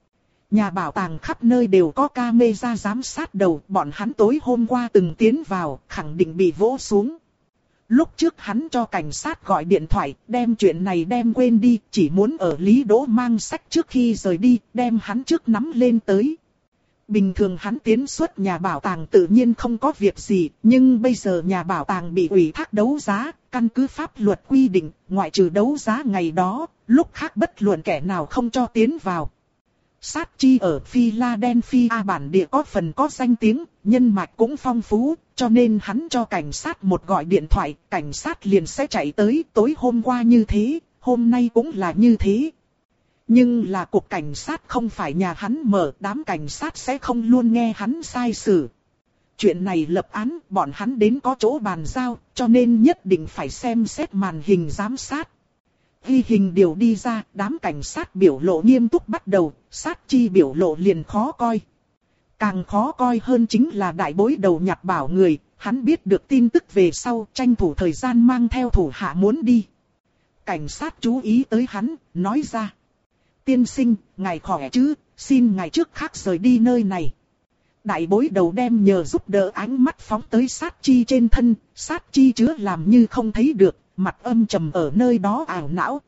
Nhà bảo tàng khắp nơi đều có camera giám sát đầu, bọn hắn tối hôm qua từng tiến vào, khẳng định bị vỗ xuống. Lúc trước hắn cho cảnh sát gọi điện thoại, đem chuyện này đem quên đi, chỉ muốn ở Lý Đỗ mang sách trước khi rời đi, đem hắn trước nắm lên tới. Bình thường hắn tiến xuất nhà bảo tàng tự nhiên không có việc gì, nhưng bây giờ nhà bảo tàng bị ủy thác đấu giá, căn cứ pháp luật quy định, ngoại trừ đấu giá ngày đó, lúc khác bất luận kẻ nào không cho tiến vào. Sát chi ở Philadelphia bản địa có phần có danh tiếng, nhân mạch cũng phong phú, cho nên hắn cho cảnh sát một gọi điện thoại, cảnh sát liền sẽ chạy tới. Tối hôm qua như thế, hôm nay cũng là như thế. Nhưng là cục cảnh sát không phải nhà hắn mở, đám cảnh sát sẽ không luôn nghe hắn sai xử. Chuyện này lập án, bọn hắn đến có chỗ bàn giao, cho nên nhất định phải xem xét màn hình giám sát. Ghi hình điều đi ra, đám cảnh sát biểu lộ nghiêm túc bắt đầu, sát chi biểu lộ liền khó coi. Càng khó coi hơn chính là đại bối đầu nhặt bảo người, hắn biết được tin tức về sau, tranh thủ thời gian mang theo thủ hạ muốn đi. Cảnh sát chú ý tới hắn, nói ra. Tiên sinh, ngài khỏe chứ, xin ngài trước khác rời đi nơi này. Đại bối đầu đem nhờ giúp đỡ ánh mắt phóng tới sát chi trên thân, sát chi chứa làm như không thấy được, mặt âm trầm ở nơi đó ảo não.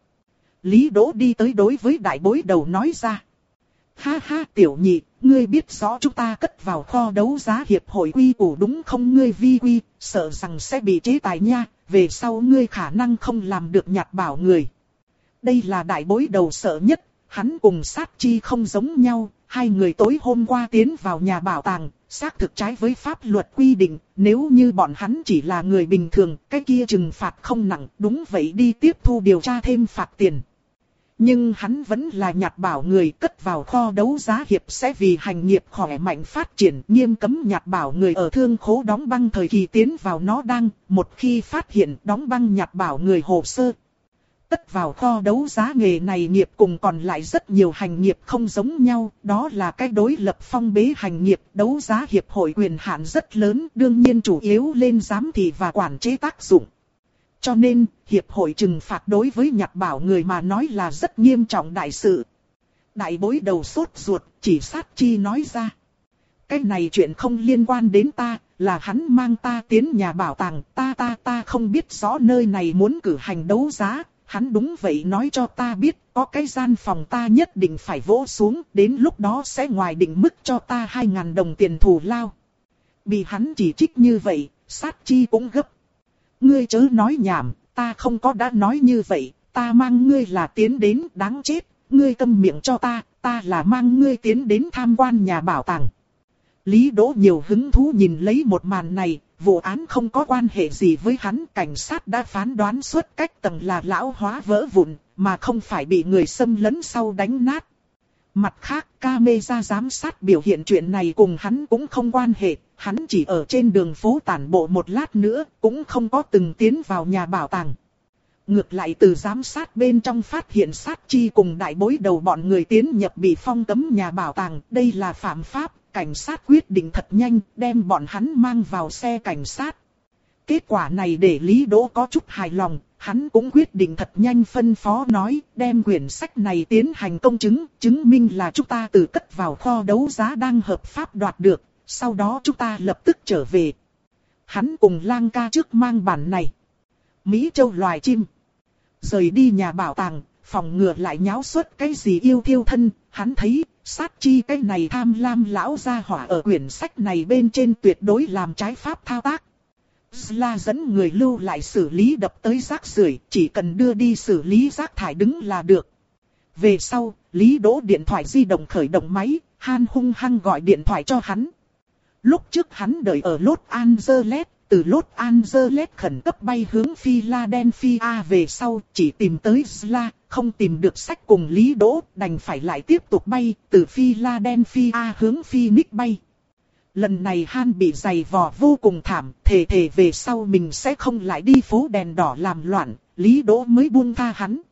Lý Đỗ đi tới đối với đại bối đầu nói ra. Ha ha tiểu nhị, ngươi biết rõ chúng ta cất vào kho đấu giá hiệp hội quy củ đúng không, ngươi vi quy, sợ rằng sẽ bị chế tài nha, về sau ngươi khả năng không làm được nhặt bảo người. Đây là đại bối đầu sợ nhất, hắn cùng sát chi không giống nhau, hai người tối hôm qua tiến vào nhà bảo tàng, xác thực trái với pháp luật quy định, nếu như bọn hắn chỉ là người bình thường, cái kia trừng phạt không nặng, đúng vậy đi tiếp thu điều tra thêm phạt tiền. Nhưng hắn vẫn là nhặt bảo người, cất vào kho đấu giá hiệp sẽ vì hành nghiệp khỏe mạnh phát triển, nghiêm cấm nhặt bảo người ở thương khố đóng băng thời kỳ tiến vào nó đang, một khi phát hiện đóng băng nhặt bảo người hồ sơ. Cất vào kho đấu giá nghề này nghiệp cùng còn lại rất nhiều hành nghiệp không giống nhau, đó là cái đối lập phong bế hành nghiệp, đấu giá hiệp hội quyền hạn rất lớn, đương nhiên chủ yếu lên giám thị và quản chế tác dụng. Cho nên, hiệp hội trừng phạt đối với nhặt bảo người mà nói là rất nghiêm trọng đại sự. Đại bối đầu sốt ruột, chỉ sát chi nói ra. Cái này chuyện không liên quan đến ta, là hắn mang ta tiến nhà bảo tàng, ta ta ta không biết rõ nơi này muốn cử hành đấu giá. Hắn đúng vậy nói cho ta biết, có cái gian phòng ta nhất định phải vỗ xuống, đến lúc đó sẽ ngoài định mức cho ta hai ngàn đồng tiền thù lao. Bị hắn chỉ trích như vậy, sát chi cũng gấp. Ngươi chớ nói nhảm, ta không có đã nói như vậy, ta mang ngươi là tiến đến đáng chết, ngươi câm miệng cho ta, ta là mang ngươi tiến đến tham quan nhà bảo tàng. Lý Đỗ nhiều hứng thú nhìn lấy một màn này. Vụ án không có quan hệ gì với hắn, cảnh sát đã phán đoán xuất cách tầng là lão hóa vỡ vụn, mà không phải bị người xâm lấn sau đánh nát. Mặt khác, camera giám sát biểu hiện chuyện này cùng hắn cũng không quan hệ, hắn chỉ ở trên đường phố tản bộ một lát nữa, cũng không có từng tiến vào nhà bảo tàng. Ngược lại từ giám sát bên trong phát hiện sát chi cùng đại bối đầu bọn người tiến nhập bị phong cấm nhà bảo tàng, đây là phạm pháp. Cảnh sát quyết định thật nhanh, đem bọn hắn mang vào xe cảnh sát. Kết quả này để Lý Đỗ có chút hài lòng, hắn cũng quyết định thật nhanh phân phó nói, đem quyển sách này tiến hành công chứng, chứng minh là chúng ta từ cất vào kho đấu giá đang hợp pháp đoạt được, sau đó chúng ta lập tức trở về. Hắn cùng Lang ca trước mang bản này. Mỹ Châu loài chim. Rời đi nhà bảo tàng, phòng ngừa lại nháo xuất cái gì yêu thiêu thân, hắn thấy, sát chi cái này tham lam lão gia hỏa ở quyển sách này bên trên tuyệt đối làm trái pháp thao tác. Sla dẫn người lưu lại xử lý đập tới rác rưởi, chỉ cần đưa đi xử lý rác thải đứng là được. Về sau, Lý Đỗ điện thoại di động khởi động máy, Han hung hăng gọi điện thoại cho hắn. Lúc trước hắn đợi ở Los Angeles, từ Los Angeles khẩn cấp bay hướng Philadelphia về sau, chỉ tìm tới Sla, không tìm được sách cùng Lý Đỗ, đành phải lại tiếp tục bay, từ Philadelphia hướng Phoenix bay. Lần này Han bị giày vò vô cùng thảm, thề thề về sau mình sẽ không lại đi phố đèn đỏ làm loạn, Lý Đỗ mới buông tha hắn.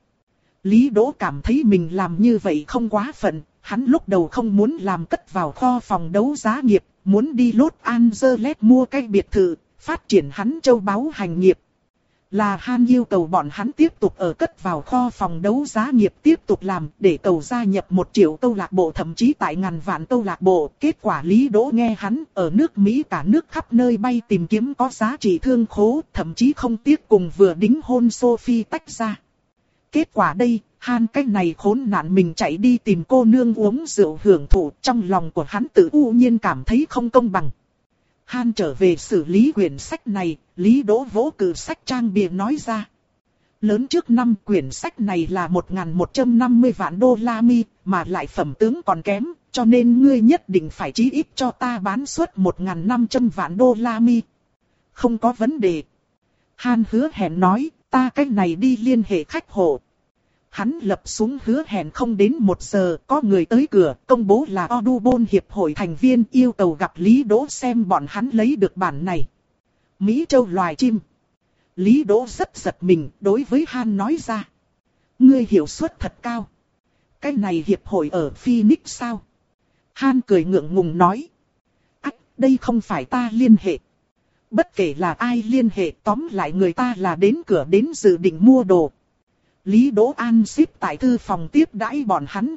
Lý Đỗ cảm thấy mình làm như vậy không quá phận, hắn lúc đầu không muốn làm cất vào kho phòng đấu giá nghiệp, muốn đi Los Angeles mua cái biệt thự, phát triển hắn châu báu hành nghiệp. Là Han yêu cầu bọn hắn tiếp tục ở cất vào kho phòng đấu giá nghiệp tiếp tục làm để cầu gia nhập một triệu câu lạc bộ thậm chí tại ngàn vạn câu lạc bộ. Kết quả Lý Đỗ nghe hắn ở nước Mỹ cả nước khắp nơi bay tìm kiếm có giá trị thương khố, thậm chí không tiếc cùng vừa đính hôn Sophie tách ra. Kết quả đây, Han cái này khốn nạn mình chạy đi tìm cô nương uống rượu hưởng thụ, trong lòng của hắn tự u nhiên cảm thấy không công bằng. Han trở về xử lý quyển sách này, Lý Đỗ vỗ cử sách trang bìa nói ra. Lớn trước năm quyển sách này là một nghìn một trăm năm mươi vạn đô la mi, mà lại phẩm tướng còn kém, cho nên ngươi nhất định phải chí ít cho ta bán suất một nghìn năm trăm vạn đô la mi. Không có vấn đề. Han hứa hẹn nói, ta cách này đi liên hệ khách hộ. Hắn lập xuống hứa hẹn không đến một giờ, có người tới cửa, công bố là Audubon Hiệp hội thành viên yêu cầu gặp Lý Đỗ xem bọn hắn lấy được bản này. Mỹ Châu loài chim. Lý Đỗ rất giật mình, đối với Han nói ra. Ngươi hiệu suất thật cao. Cái này hiệp hội ở Phoenix sao? Han cười ngượng ngùng nói. Ách, đây không phải ta liên hệ. Bất kể là ai liên hệ, tóm lại người ta là đến cửa đến dự định mua đồ. Lý Đỗ an ship tại thư phòng tiếp đãi bọn hắn.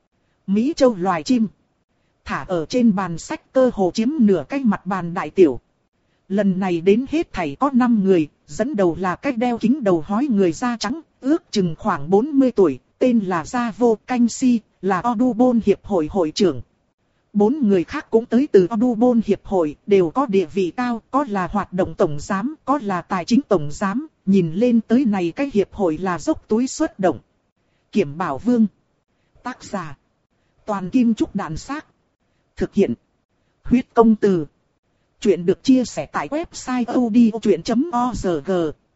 Mỹ Châu loài chim. Thả ở trên bàn sách cơ hồ chiếm nửa cái mặt bàn đại tiểu. Lần này đến hết thảy có năm người, dẫn đầu là cái đeo kính đầu hói người da trắng, ước chừng khoảng bốn mươi tuổi, tên là Gia Vô Canh Si, là Audubon Hiệp hội hội trưởng. Bốn người khác cũng tới từ Audubon Hiệp hội, đều có địa vị cao, có là hoạt động tổng giám, có là tài chính tổng giám, nhìn lên tới này cái hiệp hội là dốc túi xuất động. Kiểm Bảo Vương. Tác giả. Toàn Kim Trúc Đàn Xác. Thực hiện. Huyết Công Từ. Chuyện được chia sẻ tại website audiochuyện chấm org.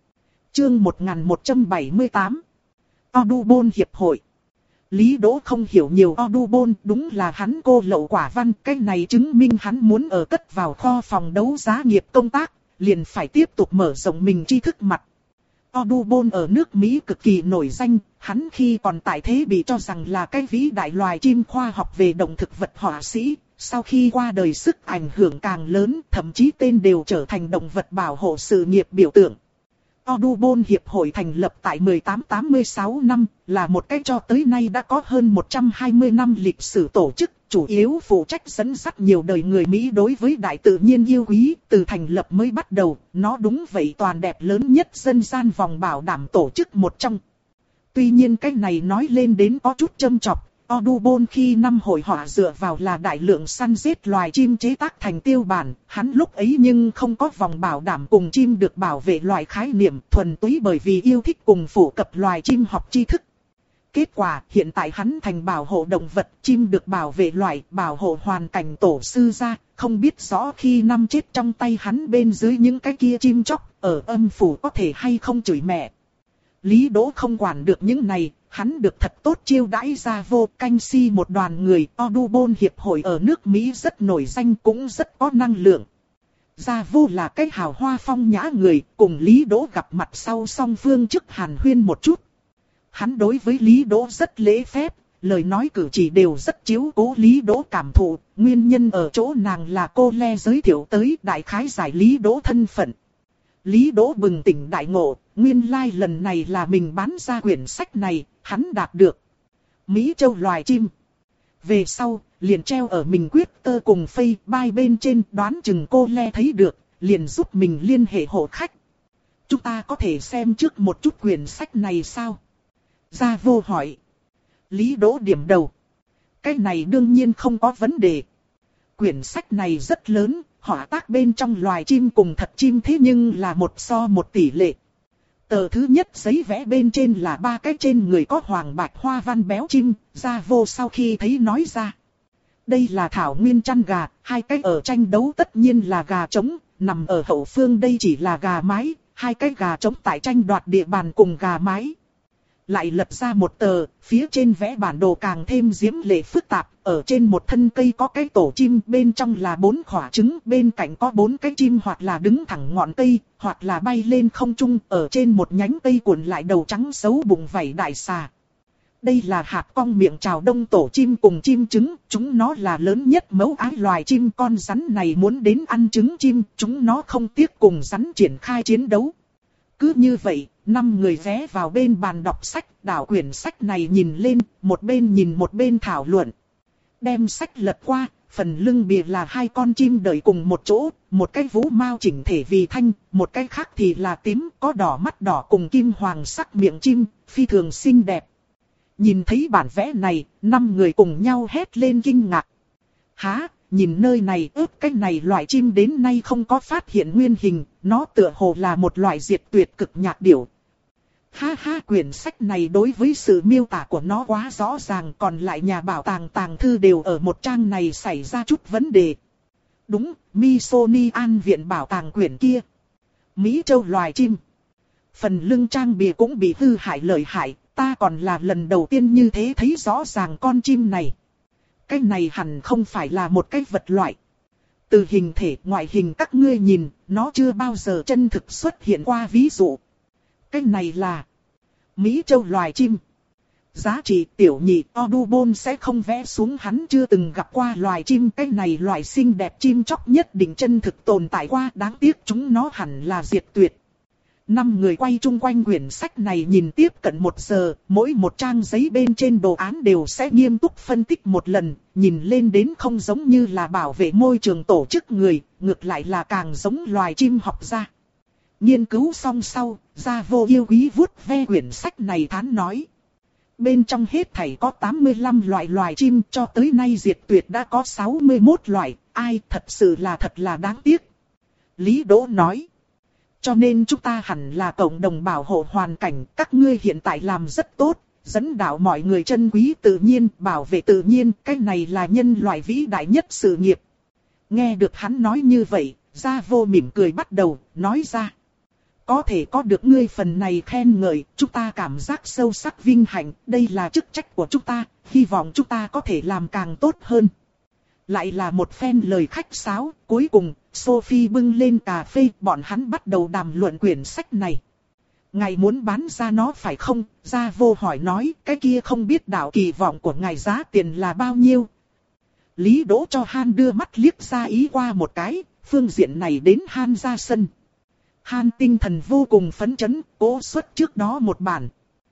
Chương một nghìn một trăm bảy mươi tám. Audubon Hiệp hội. Lý Đỗ không hiểu nhiều Audubon, đúng là hắn cô lậu quả văn, cái này chứng minh hắn muốn ở cất vào kho phòng đấu giá nghiệp công tác, liền phải tiếp tục mở rộng mình tri thức mặt. Audubon ở nước Mỹ cực kỳ nổi danh, hắn khi còn tại thế bị cho rằng là cái vĩ đại loài chim khoa học về động thực vật họa sĩ, sau khi qua đời sức ảnh hưởng càng lớn, thậm chí tên đều trở thành động vật bảo hộ sự nghiệp biểu tượng. Audubon Hiệp hội thành lập tại mười tám tám mươi sáu năm, là một cái cho tới nay đã có hơn một trăm hai mươi năm lịch sử tổ chức, chủ yếu phụ trách dẫn dắt nhiều đời người Mỹ đối với đại tự nhiên yêu quý, từ thành lập mới bắt đầu, nó đúng vậy toàn đẹp lớn nhất dân gian vòng bảo đảm tổ chức một trong. Tuy nhiên cái này nói lên đến có chút châm chọc. Audubon khi năm hội họa dựa vào là đại lượng săn giết loài chim chế tác thành tiêu bản, hắn lúc ấy nhưng không có vòng bảo đảm cùng chim được bảo vệ loài khái niệm, thuần túy bởi vì yêu thích cùng phổ cập loài chim học tri thức. Kết quả, hiện tại hắn thành bảo hộ động vật, chim được bảo vệ loài, bảo hộ hoàn cảnh tổ sư ra, không biết rõ khi năm chết trong tay hắn bên dưới những cái kia chim chóc, ở âm phủ có thể hay không chửi mẹ. Lý Đỗ không quản được những này. Hắn được thật tốt chiêu đãi Gia Vô Canh Si một đoàn người. Audubon Hiệp hội ở nước Mỹ rất nổi danh, cũng rất có năng lượng. Gia Vô là cái hào hoa phong nhã người, cùng Lý Đỗ gặp mặt sau song phương trước hàn huyên một chút. Hắn đối với Lý Đỗ rất lễ phép, lời nói cử chỉ đều rất chiếu cố Lý Đỗ cảm thụ. Nguyên nhân ở chỗ nàng là cô Le giới thiệu tới, đại khái giải Lý Đỗ thân phận. Lý Đỗ bừng tỉnh đại ngộ, nguyên lai like lần này là mình bán ra quyển sách này, hắn đạt được. Mỹ Châu loài chim. Về sau, liền treo ở mình quyết tơ cùng Facebook bên trên, đoán chừng cô Le thấy được, liền giúp mình liên hệ hộ khách. Chúng ta có thể xem trước một chút quyển sách này sao? Gia Vô hỏi. Lý Đỗ điểm đầu. Cái này đương nhiên không có vấn đề. Quyển sách này rất lớn. Họa tác bên trong loài chim cùng thật chim thế nhưng là một so một tỷ lệ. Tờ thứ nhất giấy vẽ bên trên là ba cái trên người có hoàng bạch hoa văn béo chim, Gia Vô sau khi thấy nói ra. Đây là thảo nguyên chăn gà, hai cái ở tranh đấu tất nhiên là gà trống, nằm ở hậu phương đây chỉ là gà mái, hai cái gà trống tại tranh đoạt địa bàn cùng gà mái. Lại lật ra một tờ, phía trên vẽ bản đồ càng thêm diễm lệ phức tạp, ở trên một thân cây có cái tổ chim, bên trong là bốn quả trứng, bên cạnh có bốn cái chim hoặc là đứng thẳng ngọn cây, hoặc là bay lên không trung, ở trên một nhánh cây cuộn lại đầu trắng xấu bụng vảy đại xà. Đây là hạt cong miệng chào đông tổ chim cùng chim trứng, chúng nó là lớn nhất mẫu ái loài chim, con rắn này muốn đến ăn trứng chim, chúng nó không tiếc cùng rắn triển khai chiến đấu. Cứ như vậy, năm người ghé vào bên bàn đọc sách, đảo quyển sách này nhìn lên, một bên nhìn một bên thảo luận. Đem sách lật qua, phần lưng bìa là hai con chim đợi cùng một chỗ, một cái vũ mao chỉnh thể vì thanh, một cái khác thì là tím, có đỏ mắt đỏ cùng kim hoàng sắc miệng chim, phi thường xinh đẹp. Nhìn thấy bản vẽ này, năm người cùng nhau hét lên kinh ngạc. Há, nhìn nơi này ướp cái này loại chim đến nay không có phát hiện nguyên hình, nó tựa hồ là một loại diệt tuyệt cực nhạc điểu. Ha ha, quyển sách này đối với sự miêu tả của nó quá rõ ràng, còn lại nhà bảo tàng tàng thư đều ở một trang này xảy ra chút vấn đề. Đúng, Smithsonian viện bảo tàng quyển kia. Mỹ châu loài chim. Phần lưng trang bìa cũng bị hư hại lợi hại, ta còn là lần đầu tiên như thế thấy rõ ràng con chim này. Cái này hẳn không phải là một cái vật loại. Từ hình thể ngoại hình các ngươi nhìn, nó chưa bao giờ chân thực xuất hiện qua ví dụ. Cái này là Mỹ châu loài chim. Giá trị tiểu nhị Audubon sẽ không vẽ xuống hắn chưa từng gặp qua loài chim. Cái này loài xinh đẹp chim chóc nhất định chân thực tồn tại qua, đáng tiếc chúng nó hẳn là diệt tuyệt. Năm người quay chung quanh quyển sách này nhìn tiếp cận một giờ, mỗi một trang giấy bên trên đồ án đều sẽ nghiêm túc phân tích một lần, nhìn lên đến không giống như là bảo vệ môi trường tổ chức người, ngược lại là càng giống loài chim học gia. Nghiên cứu xong sau, Gia Vô yêu quý vuốt ve quyển sách này thán nói. Bên trong hết thảy có tám mươi lăm loại loài chim, cho tới nay diệt tuyệt đã có sáu mươi mốt loại, ai thật sự là thật là đáng tiếc. Lý Đỗ nói. Cho nên chúng ta hẳn là cộng đồng bảo hộ hoàn cảnh, các ngươi hiện tại làm rất tốt, dẫn đạo mọi người trân quý tự nhiên, bảo vệ tự nhiên, cái này là nhân loại vĩ đại nhất sự nghiệp. Nghe được hắn nói như vậy, Gia Vô mỉm cười bắt đầu, nói ra. Có thể có được ngươi phần này khen ngợi, chúng ta cảm giác sâu sắc vinh hạnh, đây là chức trách của chúng ta, hy vọng chúng ta có thể làm càng tốt hơn. Lại là một phen lời khách sáo, cuối cùng, Sophie bưng lên cà phê, bọn hắn bắt đầu đàm luận quyển sách này. Ngài muốn bán ra nó phải không? Gia Vô hỏi nói, cái kia không biết đạo kỳ vọng của ngài giá tiền là bao nhiêu? Lý Đỗ cho Han đưa mắt liếc ra ý qua một cái, phương diện này đến Han ra sân. Han tinh thần vô cùng phấn chấn, cố xuất trước đó một bản.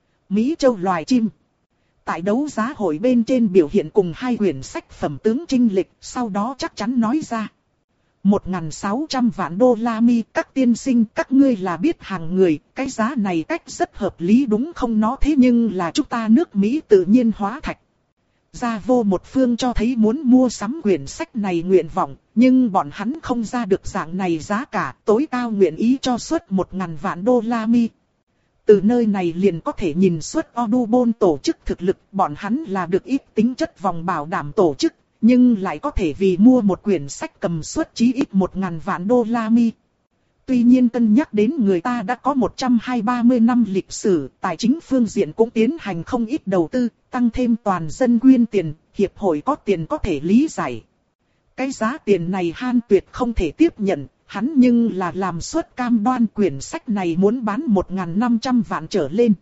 Mỹ châu loài chim. Tại đấu giá hội bên trên biểu hiện cùng hai quyển sách phẩm tướng trinh lịch, sau đó chắc chắn nói ra. một nghìn sáu trăm vạn đô la mi, các tiên sinh, các ngươi là biết hàng người, cái giá này cách rất hợp lý đúng không? Nó thế nhưng là chúng ta nước Mỹ tự nhiên hóa thạch. Gia Vô một phương cho thấy muốn mua sắm quyển sách này nguyện vọng, nhưng bọn hắn không ra được dạng này giá cả, tối cao nguyện ý cho suất một nghìn vạn đô la mi. Từ nơi này liền có thể nhìn suất Audubon tổ chức thực lực, bọn hắn là được ít tính chất vòng bảo đảm tổ chức, nhưng lại có thể vì mua một quyển sách cầm suất chí ít một nghìn vạn đô la mi. Tuy nhiên cân nhắc đến người ta đã có một trăm hai mươi ba năm lịch sử, tài chính phương diện cũng tiến hành không ít đầu tư, tăng thêm toàn dân quyên tiền, hiệp hội có tiền có thể lý giải. Cái giá tiền này Han tuyệt không thể tiếp nhận, hắn nhưng là làm suất cam đoan quyển sách này muốn bán một nghìn năm trăm vạn trở lên.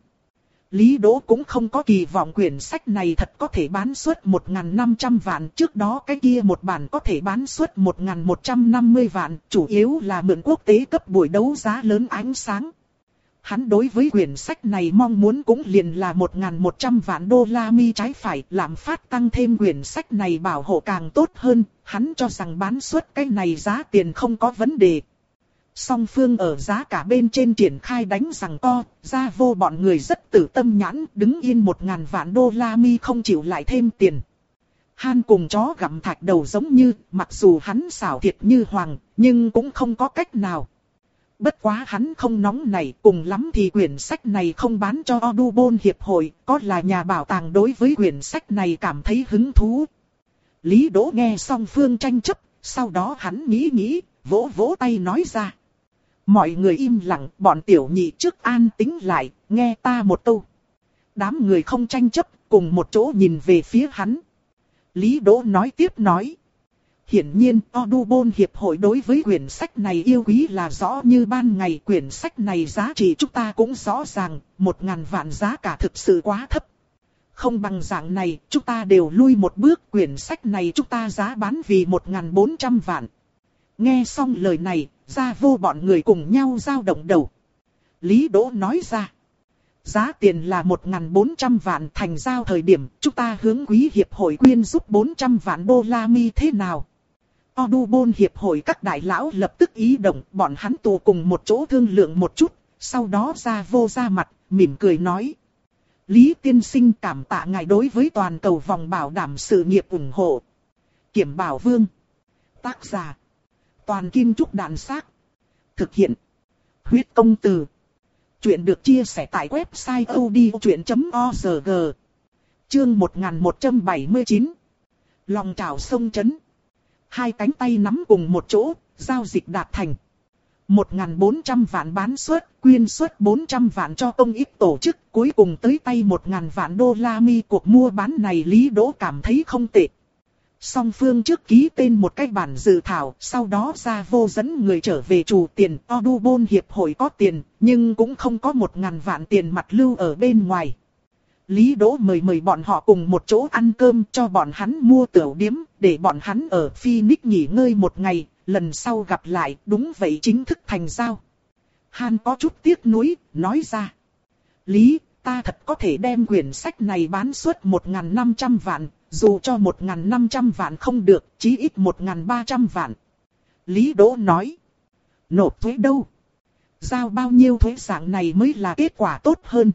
Lý Đỗ cũng không có kỳ vọng quyển sách này thật có thể bán suất một nghìn năm trăm vạn, trước đó cái kia một bản có thể bán suất một nghìn một trăm năm mươi vạn, chủ yếu là mượn quốc tế cấp buổi đấu giá lớn ánh sáng. Hắn đối với quyển sách này mong muốn cũng liền là một nghìn một trăm vạn đô la mi trái phải, lạm phát tăng thêm quyển sách này bảo hộ càng tốt hơn, hắn cho rằng bán suất cái này giá tiền không có vấn đề. Song phương ở giá cả bên trên triển khai đánh giằng co, Gia Vô bọn người rất tử tâm nhãn, đứng yên một ngàn vạn đô la mi không chịu lại thêm tiền. Han cùng chó gặm thạch đầu giống như, mặc dù hắn xảo thiệt như hoàng, nhưng cũng không có cách nào. Bất quá hắn không nóng nảy, cùng lắm thì quyển sách này không bán cho Audubon hiệp hội, có là nhà bảo tàng đối với quyển sách này cảm thấy hứng thú. Lý Đỗ nghe song phương tranh chấp, sau đó hắn nghĩ nghĩ, vỗ vỗ tay nói ra. Mọi người im lặng, bọn tiểu nhị trước an tĩnh lại, nghe ta một câu. Đám người không tranh chấp, cùng một chỗ nhìn về phía hắn. Lý Đỗ nói tiếp nói. Hiển nhiên, Audubon hiệp hội đối với quyển sách này yêu quý là rõ như ban ngày. Quyển sách này giá trị chúng ta cũng rõ ràng, một ngàn vạn giá cả thực sự quá thấp. Không bằng dạng này, chúng ta đều lui một bước. Quyển sách này chúng ta giá bán vì một nghìn bốn trăm vạn. Nghe xong lời này, Gia Vô bọn người cùng nhau dao động đầu. Lý Đỗ nói ra. Giá tiền là một nghìn bốn trăm vạn, thành giao thời điểm chúng ta hướng quý hiệp hội quyên giúp bốn trăm vạn đô la mi thế nào? Audubon hiệp hội các đại lão lập tức ý động, bọn hắn tụ cùng một chỗ thương lượng một chút, sau đó ra vô ra mặt, mỉm cười nói. Lý tiên sinh cảm tạ ngài đối với toàn cầu vòng bảo đảm sự nghiệp ủng hộ. Kiểm Bảo Vương. Tác giả. Toàn Kim Trúc Đàn Xác. Thực hiện. Huyết Công Từ. Chuyện được chia sẻ tại website odchuyện chấm org. Chương một nghìn một trăm bảy mươi chín. Lòng trào sông chấn. Hai cánh tay nắm cùng một chỗ, giao dịch đạt thành. một nghìn bốn trăm vạn bán suất, quyên suất bốn trăm vạn cho công ích tổ chức, cuối cùng tới tay một nghìn vạn đô la mi. Cuộc mua bán này Lý Đỗ cảm thấy không tệ. Song phương trước ký tên một cái bản dự thảo, sau đó ra vô dẫn người trở về chủ tiền. Audubon hiệp hội có tiền, nhưng cũng không có một nghìn vạn tiền mặt lưu ở bên ngoài. Lý Đỗ mời mời bọn họ cùng một chỗ ăn cơm, cho bọn hắn mua tửu điếm, để bọn hắn ở Phoenix nghỉ ngơi một ngày, lần sau gặp lại. Đúng vậy, chính thức thành giao. Han có chút tiếc nuối, nói ra. Lý, ta thật có thể đem quyển sách này bán suất một nghìn năm trăm vạn, dù cho một nghìn năm trăm vạn không được, chí ít một nghìn ba trăm vạn. Lý Đỗ nói. Nộp thuế đâu? Giao bao nhiêu thuế dạng này mới là kết quả tốt hơn.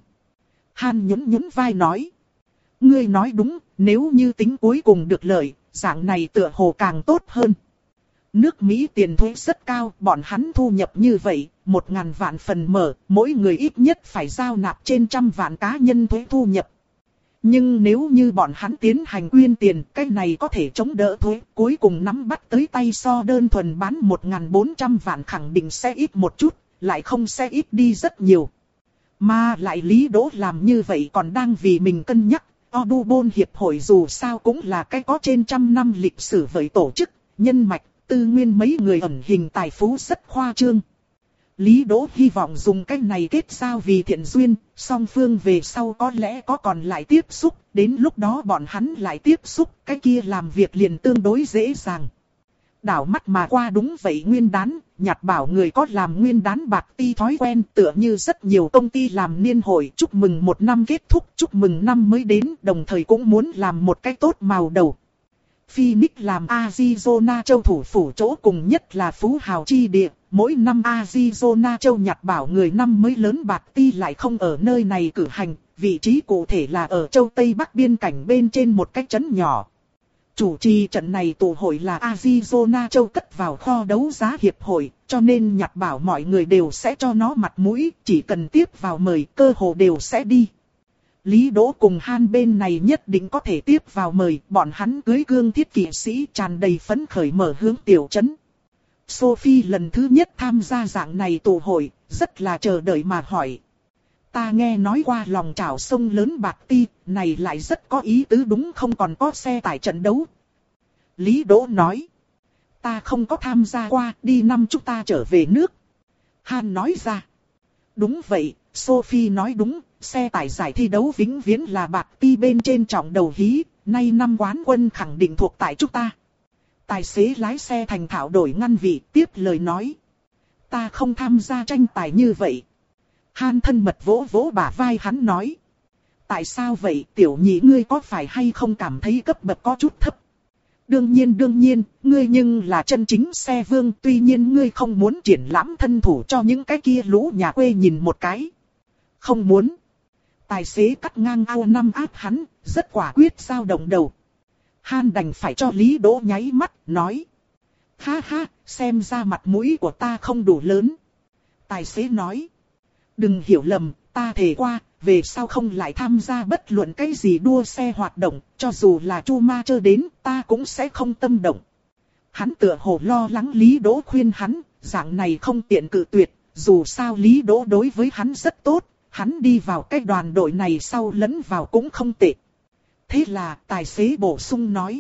Han nhún nhún vai nói. Ngươi nói đúng, nếu như tính cuối cùng được lợi, dạng này tựa hồ càng tốt hơn. Nước Mỹ tiền thuế rất cao, bọn hắn thu nhập như vậy, một ngàn vạn phần mở, mỗi người ít nhất phải giao nạp trên trăm vạn cá nhân thuế thu nhập. Nhưng nếu như bọn hắn tiến hành quyên tiền, cái này có thể chống đỡ thuế, cuối cùng nắm bắt tới tay so đơn thuần bán một nghìn bốn trăm vạn khẳng định sẽ ít một chút, lại không sẽ ít đi rất nhiều. Mà lại Lý Đỗ làm như vậy còn đang vì mình cân nhắc. Audubon hiệp hội dù sao cũng là cái có trên trăm năm lịch sử với tổ chức, nhân mạch, tư nguyên mấy người ẩn hình tài phú rất khoa trương. Lý Đỗ hy vọng dùng cái này kết giao vì thiện duyên, song phương về sau có lẽ có còn lại tiếp xúc, đến lúc đó bọn hắn lại tiếp xúc, cái kia làm việc liền tương đối dễ dàng. Đảo mắt mà qua đúng vậy nguyên đán, Nhật Bảo người có làm nguyên đán bạc ti thói quen, tựa như rất nhiều công ty làm niên hội chúc mừng một năm kết thúc, chúc mừng năm mới đến, đồng thời cũng muốn làm một cái tốt màu đầu. Phoenix làm Arizona châu thủ phủ chỗ cùng nhất là phú hào chi địa, mỗi năm Arizona châu Nhật Bảo người năm mới lớn bạc ti lại không ở nơi này cử hành, vị trí cụ thể là ở châu Tây Bắc biên cảnh bên trên một cái trấn nhỏ. Chủ trì trận này tụ hội là Arizona châu cất vào kho đấu giá hiệp hội, cho nên Nhật Bảo mọi người đều sẽ cho nó mặt mũi, chỉ cần tiếp vào mời cơ hồ đều sẽ đi. Lý Đỗ cùng Han bên này nhất định có thể tiếp vào mời, bọn hắn cưới cương thiết kỵ sĩ tràn đầy phấn khởi mở hướng tiểu trấn. Sophie lần thứ nhất tham gia dạng này tụ hội, rất là chờ đợi mà hỏi. Ta nghe nói qua lòng trào sông lớn bạc ti, này lại rất có ý tứ đúng không, còn có xe tải trận đấu. Lý Đỗ nói. Ta không có tham gia qua, đi năm chúng ta trở về nước. Han nói ra. Đúng vậy, Sophie nói đúng, xe tải giải thi đấu vĩnh viễn là bạc ti bên trên trọng đầu hí, nay năm quán quân khẳng định thuộc tại chúng ta. Tài xế lái xe thành thạo đổi ngăn vị, tiếp lời nói. Ta không tham gia tranh tài như vậy. Han thân mật vỗ vỗ bả vai hắn nói. Tại sao vậy, tiểu nhị ngươi có phải hay không cảm thấy cấp bậc có chút thấp? Đương nhiên đương nhiên, ngươi nhưng là chân chính xe vương, tuy nhiên ngươi không muốn triển lãm thân thủ cho những cái kia lũ nhà quê nhìn một cái. Không muốn. Tài xế cắt ngang ao năm áp hắn, rất quả quyết dao động đầu. Han đành phải cho Lý Đỗ nháy mắt, nói. Ha ha, xem ra mặt mũi của ta không đủ lớn. Tài xế nói. Đừng hiểu lầm, ta thề qua, về sau không lại tham gia bất luận cái gì đua xe hoạt động, cho dù là Chu Ma Chơ đến, ta cũng sẽ không tâm động. Hắn tựa hồ lo lắng Lý Đỗ khuyên hắn, dạng này không tiện cự tuyệt, dù sao Lý Đỗ đối với hắn rất tốt, hắn đi vào cái đoàn đội này sau lẫn vào cũng không tệ. Thế là tài xế bổ sung nói,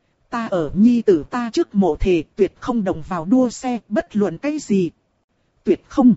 ta ở nhi tử ta trước mộ thề tuyệt không đồng vào đua xe bất luận cái gì. Tuyệt không.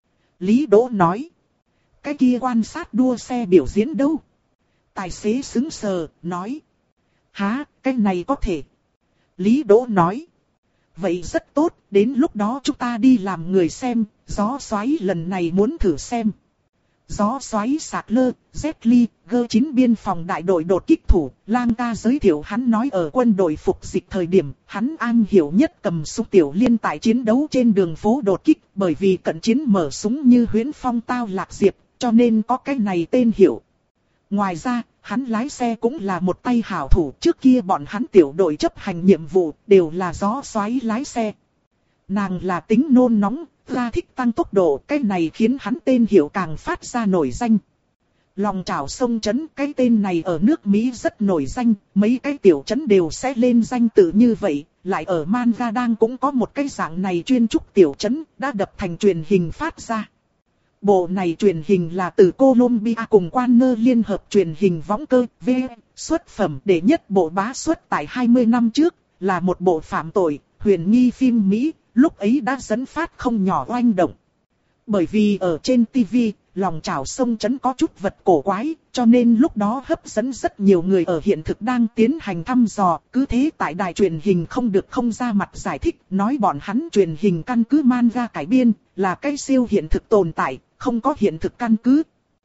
Lý Đỗ nói. Cái kia quan sát đua xe biểu diễn đâu? Tài xế sững sờ, nói. Hả, cái này có thể. Lý Đỗ nói. Vậy rất tốt, đến lúc đó chúng ta đi làm người xem, gió xoáy lần này muốn thử xem. Gió xoáy sạc lơ, Jet Li, G chín biên phòng đại đội đột kích thủ, Lang ca giới thiệu hắn nói ở quân đội phục dịch thời điểm, hắn am hiểu nhất cầm súng tiểu liên tại chiến đấu trên đường phố đột kích, bởi vì cận chiến mở súng như huyễn phong tao lạc diệp, cho nên có cái này tên hiệu. Ngoài ra, hắn lái xe cũng là một tay hảo thủ, trước kia bọn hắn tiểu đội chấp hành nhiệm vụ đều là gió xoáy lái xe. Nàng là tính nôn nóng, ra thích tăng tốc độ, cái này khiến hắn tên hiệu càng phát ra nổi danh. Lòng chảo sông trấn, cái tên này ở nước Mỹ rất nổi danh, mấy cái tiểu trấn đều sẽ lên danh tự như vậy, lại ở manga đang cũng có một cái dạng này chuyên trúc tiểu trấn, đã đập thành truyền hình phát ra. Bộ này truyền hình là từ Columbia cùng Warner liên hợp truyền hình võng cơ, V, xuất phẩm đệ nhất bộ bá xuất tại hai mươi năm trước, là một bộ phạm tội, huyền nghi phim Mỹ, lúc ấy đã dẫn phát không nhỏ oanh động. Bởi vì ở trên ti vi, lòng chảo sông trấn có chút vật cổ quái, cho nên lúc đó hấp dẫn rất nhiều người ở hiện thực đang tiến hành thăm dò, cứ thế tại đài truyền hình không được không ra mặt giải thích, nói bọn hắn truyền hình căn cứ manga cải biên, là cái siêu hiện thực tồn tại, không có hiện thực căn cứ.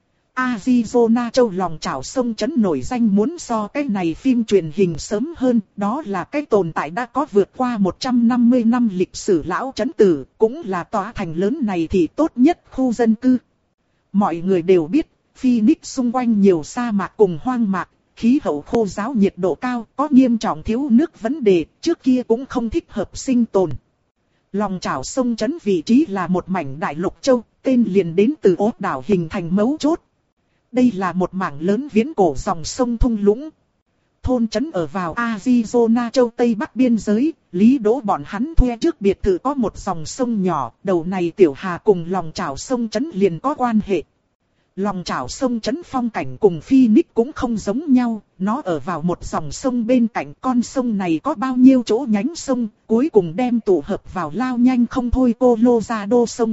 Arizona châu lòng chảo sông trấn nổi danh muốn so cái này phim truyền hình sớm hơn, đó là cái tồn tại đã có vượt qua một trăm năm mươi năm lịch sử lão trấn tử, cũng là tòa thành lớn này thì tốt nhất khu dân cư. Mọi người đều biết, Phoenix xung quanh nhiều sa mạc cùng hoang mạc, khí hậu khô ráo nhiệt độ cao, có nghiêm trọng thiếu nước vấn đề, trước kia cũng không thích hợp sinh tồn. Lòng chảo sông trấn vị trí là một mảnh đại lục châu, tên liền đến từ ốt đảo hình thành mấu chốt. Đây là một mảng lớn viễn cổ dòng sông thung lũng. Thôn trấn ở vào Arizona châu Tây Bắc biên giới, Lý Đỗ bọn hắn thuê trước biệt thự có một dòng sông nhỏ, đầu này tiểu hà cùng lòng chảo sông trấn liền có quan hệ. Lòng chảo sông trấn phong cảnh cùng Phoenix cũng không giống nhau, nó ở vào một dòng sông bên cạnh, con sông này có bao nhiêu chỗ nhánh sông, cuối cùng đem tụ hợp vào lao nhanh không thôi Colorado sông.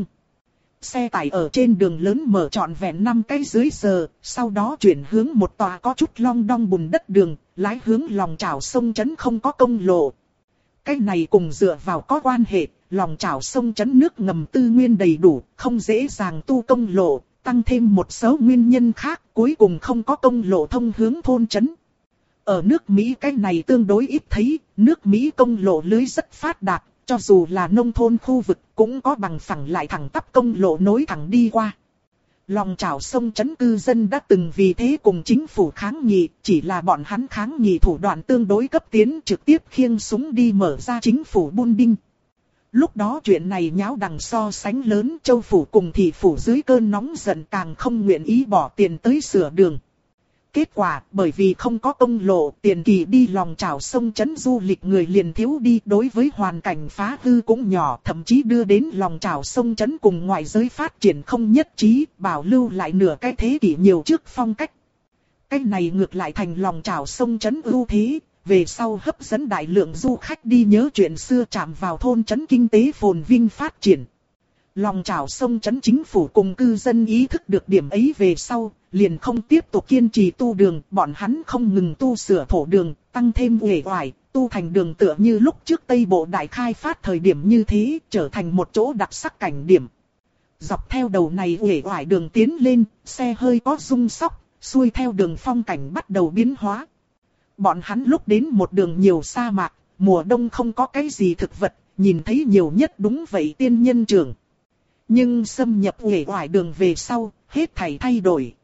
Xe tải ở trên đường lớn mở trọn vẹn năm cái dưới giờ, sau đó chuyển hướng một tòa có chút long đong bùn đất đường, lái hướng lòng chảo sông trấn không có công lộ. Cái này cùng dựa vào có quan hệ, lòng chảo sông trấn nước ngầm tư nguyên đầy đủ, không dễ dàng tu công lộ, tăng thêm một số nguyên nhân khác, cuối cùng không có công lộ thông hướng thôn trấn. Ở nước Mỹ cái này tương đối ít thấy, nước Mỹ công lộ lưới rất phát đạt. Cho dù là nông thôn khu vực cũng có bằng phẳng lại thẳng tắp công lộ nối thẳng đi qua. Lòng chảo sông trấn cư dân đã từng vì thế cùng chính phủ kháng nghị, chỉ là bọn hắn kháng nghị thủ đoạn tương đối cấp tiến trực tiếp khiêng súng đi mở ra chính phủ buôn đinh. Lúc đó chuyện này nháo đằng so sánh lớn, châu phủ cùng thị phủ dưới cơn nóng giận càng không nguyện ý bỏ tiền tới sửa đường. Kết quả, bởi vì không có công lộ, tiền kỳ đi lòng chảo sông trấn du lịch người liền thiếu đi, đối với hoàn cảnh phá hư cũng nhỏ, thậm chí đưa đến lòng chảo sông trấn cùng ngoại giới phát triển không nhất trí, bảo lưu lại nửa cái thế kỷ nhiều trước phong cách. Cái này ngược lại thành lòng chảo sông trấn ưu thế, về sau hấp dẫn đại lượng du khách đi nhớ chuyện xưa, chạm vào thôn trấn kinh tế phồn vinh phát triển. Lòng chảo sông trấn chính phủ cùng cư dân ý thức được điểm ấy về sau, liền không tiếp tục kiên trì tu đường, bọn hắn không ngừng tu sửa thổ đường, tăng thêm uể oải, tu thành đường tựa như lúc trước Tây Bộ đại khai phát thời điểm như thế, trở thành một chỗ đặc sắc cảnh điểm. Dọc theo đầu này uể oải đường tiến lên, xe hơi có rung sóc, xuôi theo đường phong cảnh bắt đầu biến hóa. Bọn hắn lúc đến một đường nhiều sa mạc, mùa đông không có cái gì thực vật, nhìn thấy nhiều nhất đúng vậy tiên nhân trưởng. Nhưng xâm nhập uể oải đường về sau, hết thảy thay đổi.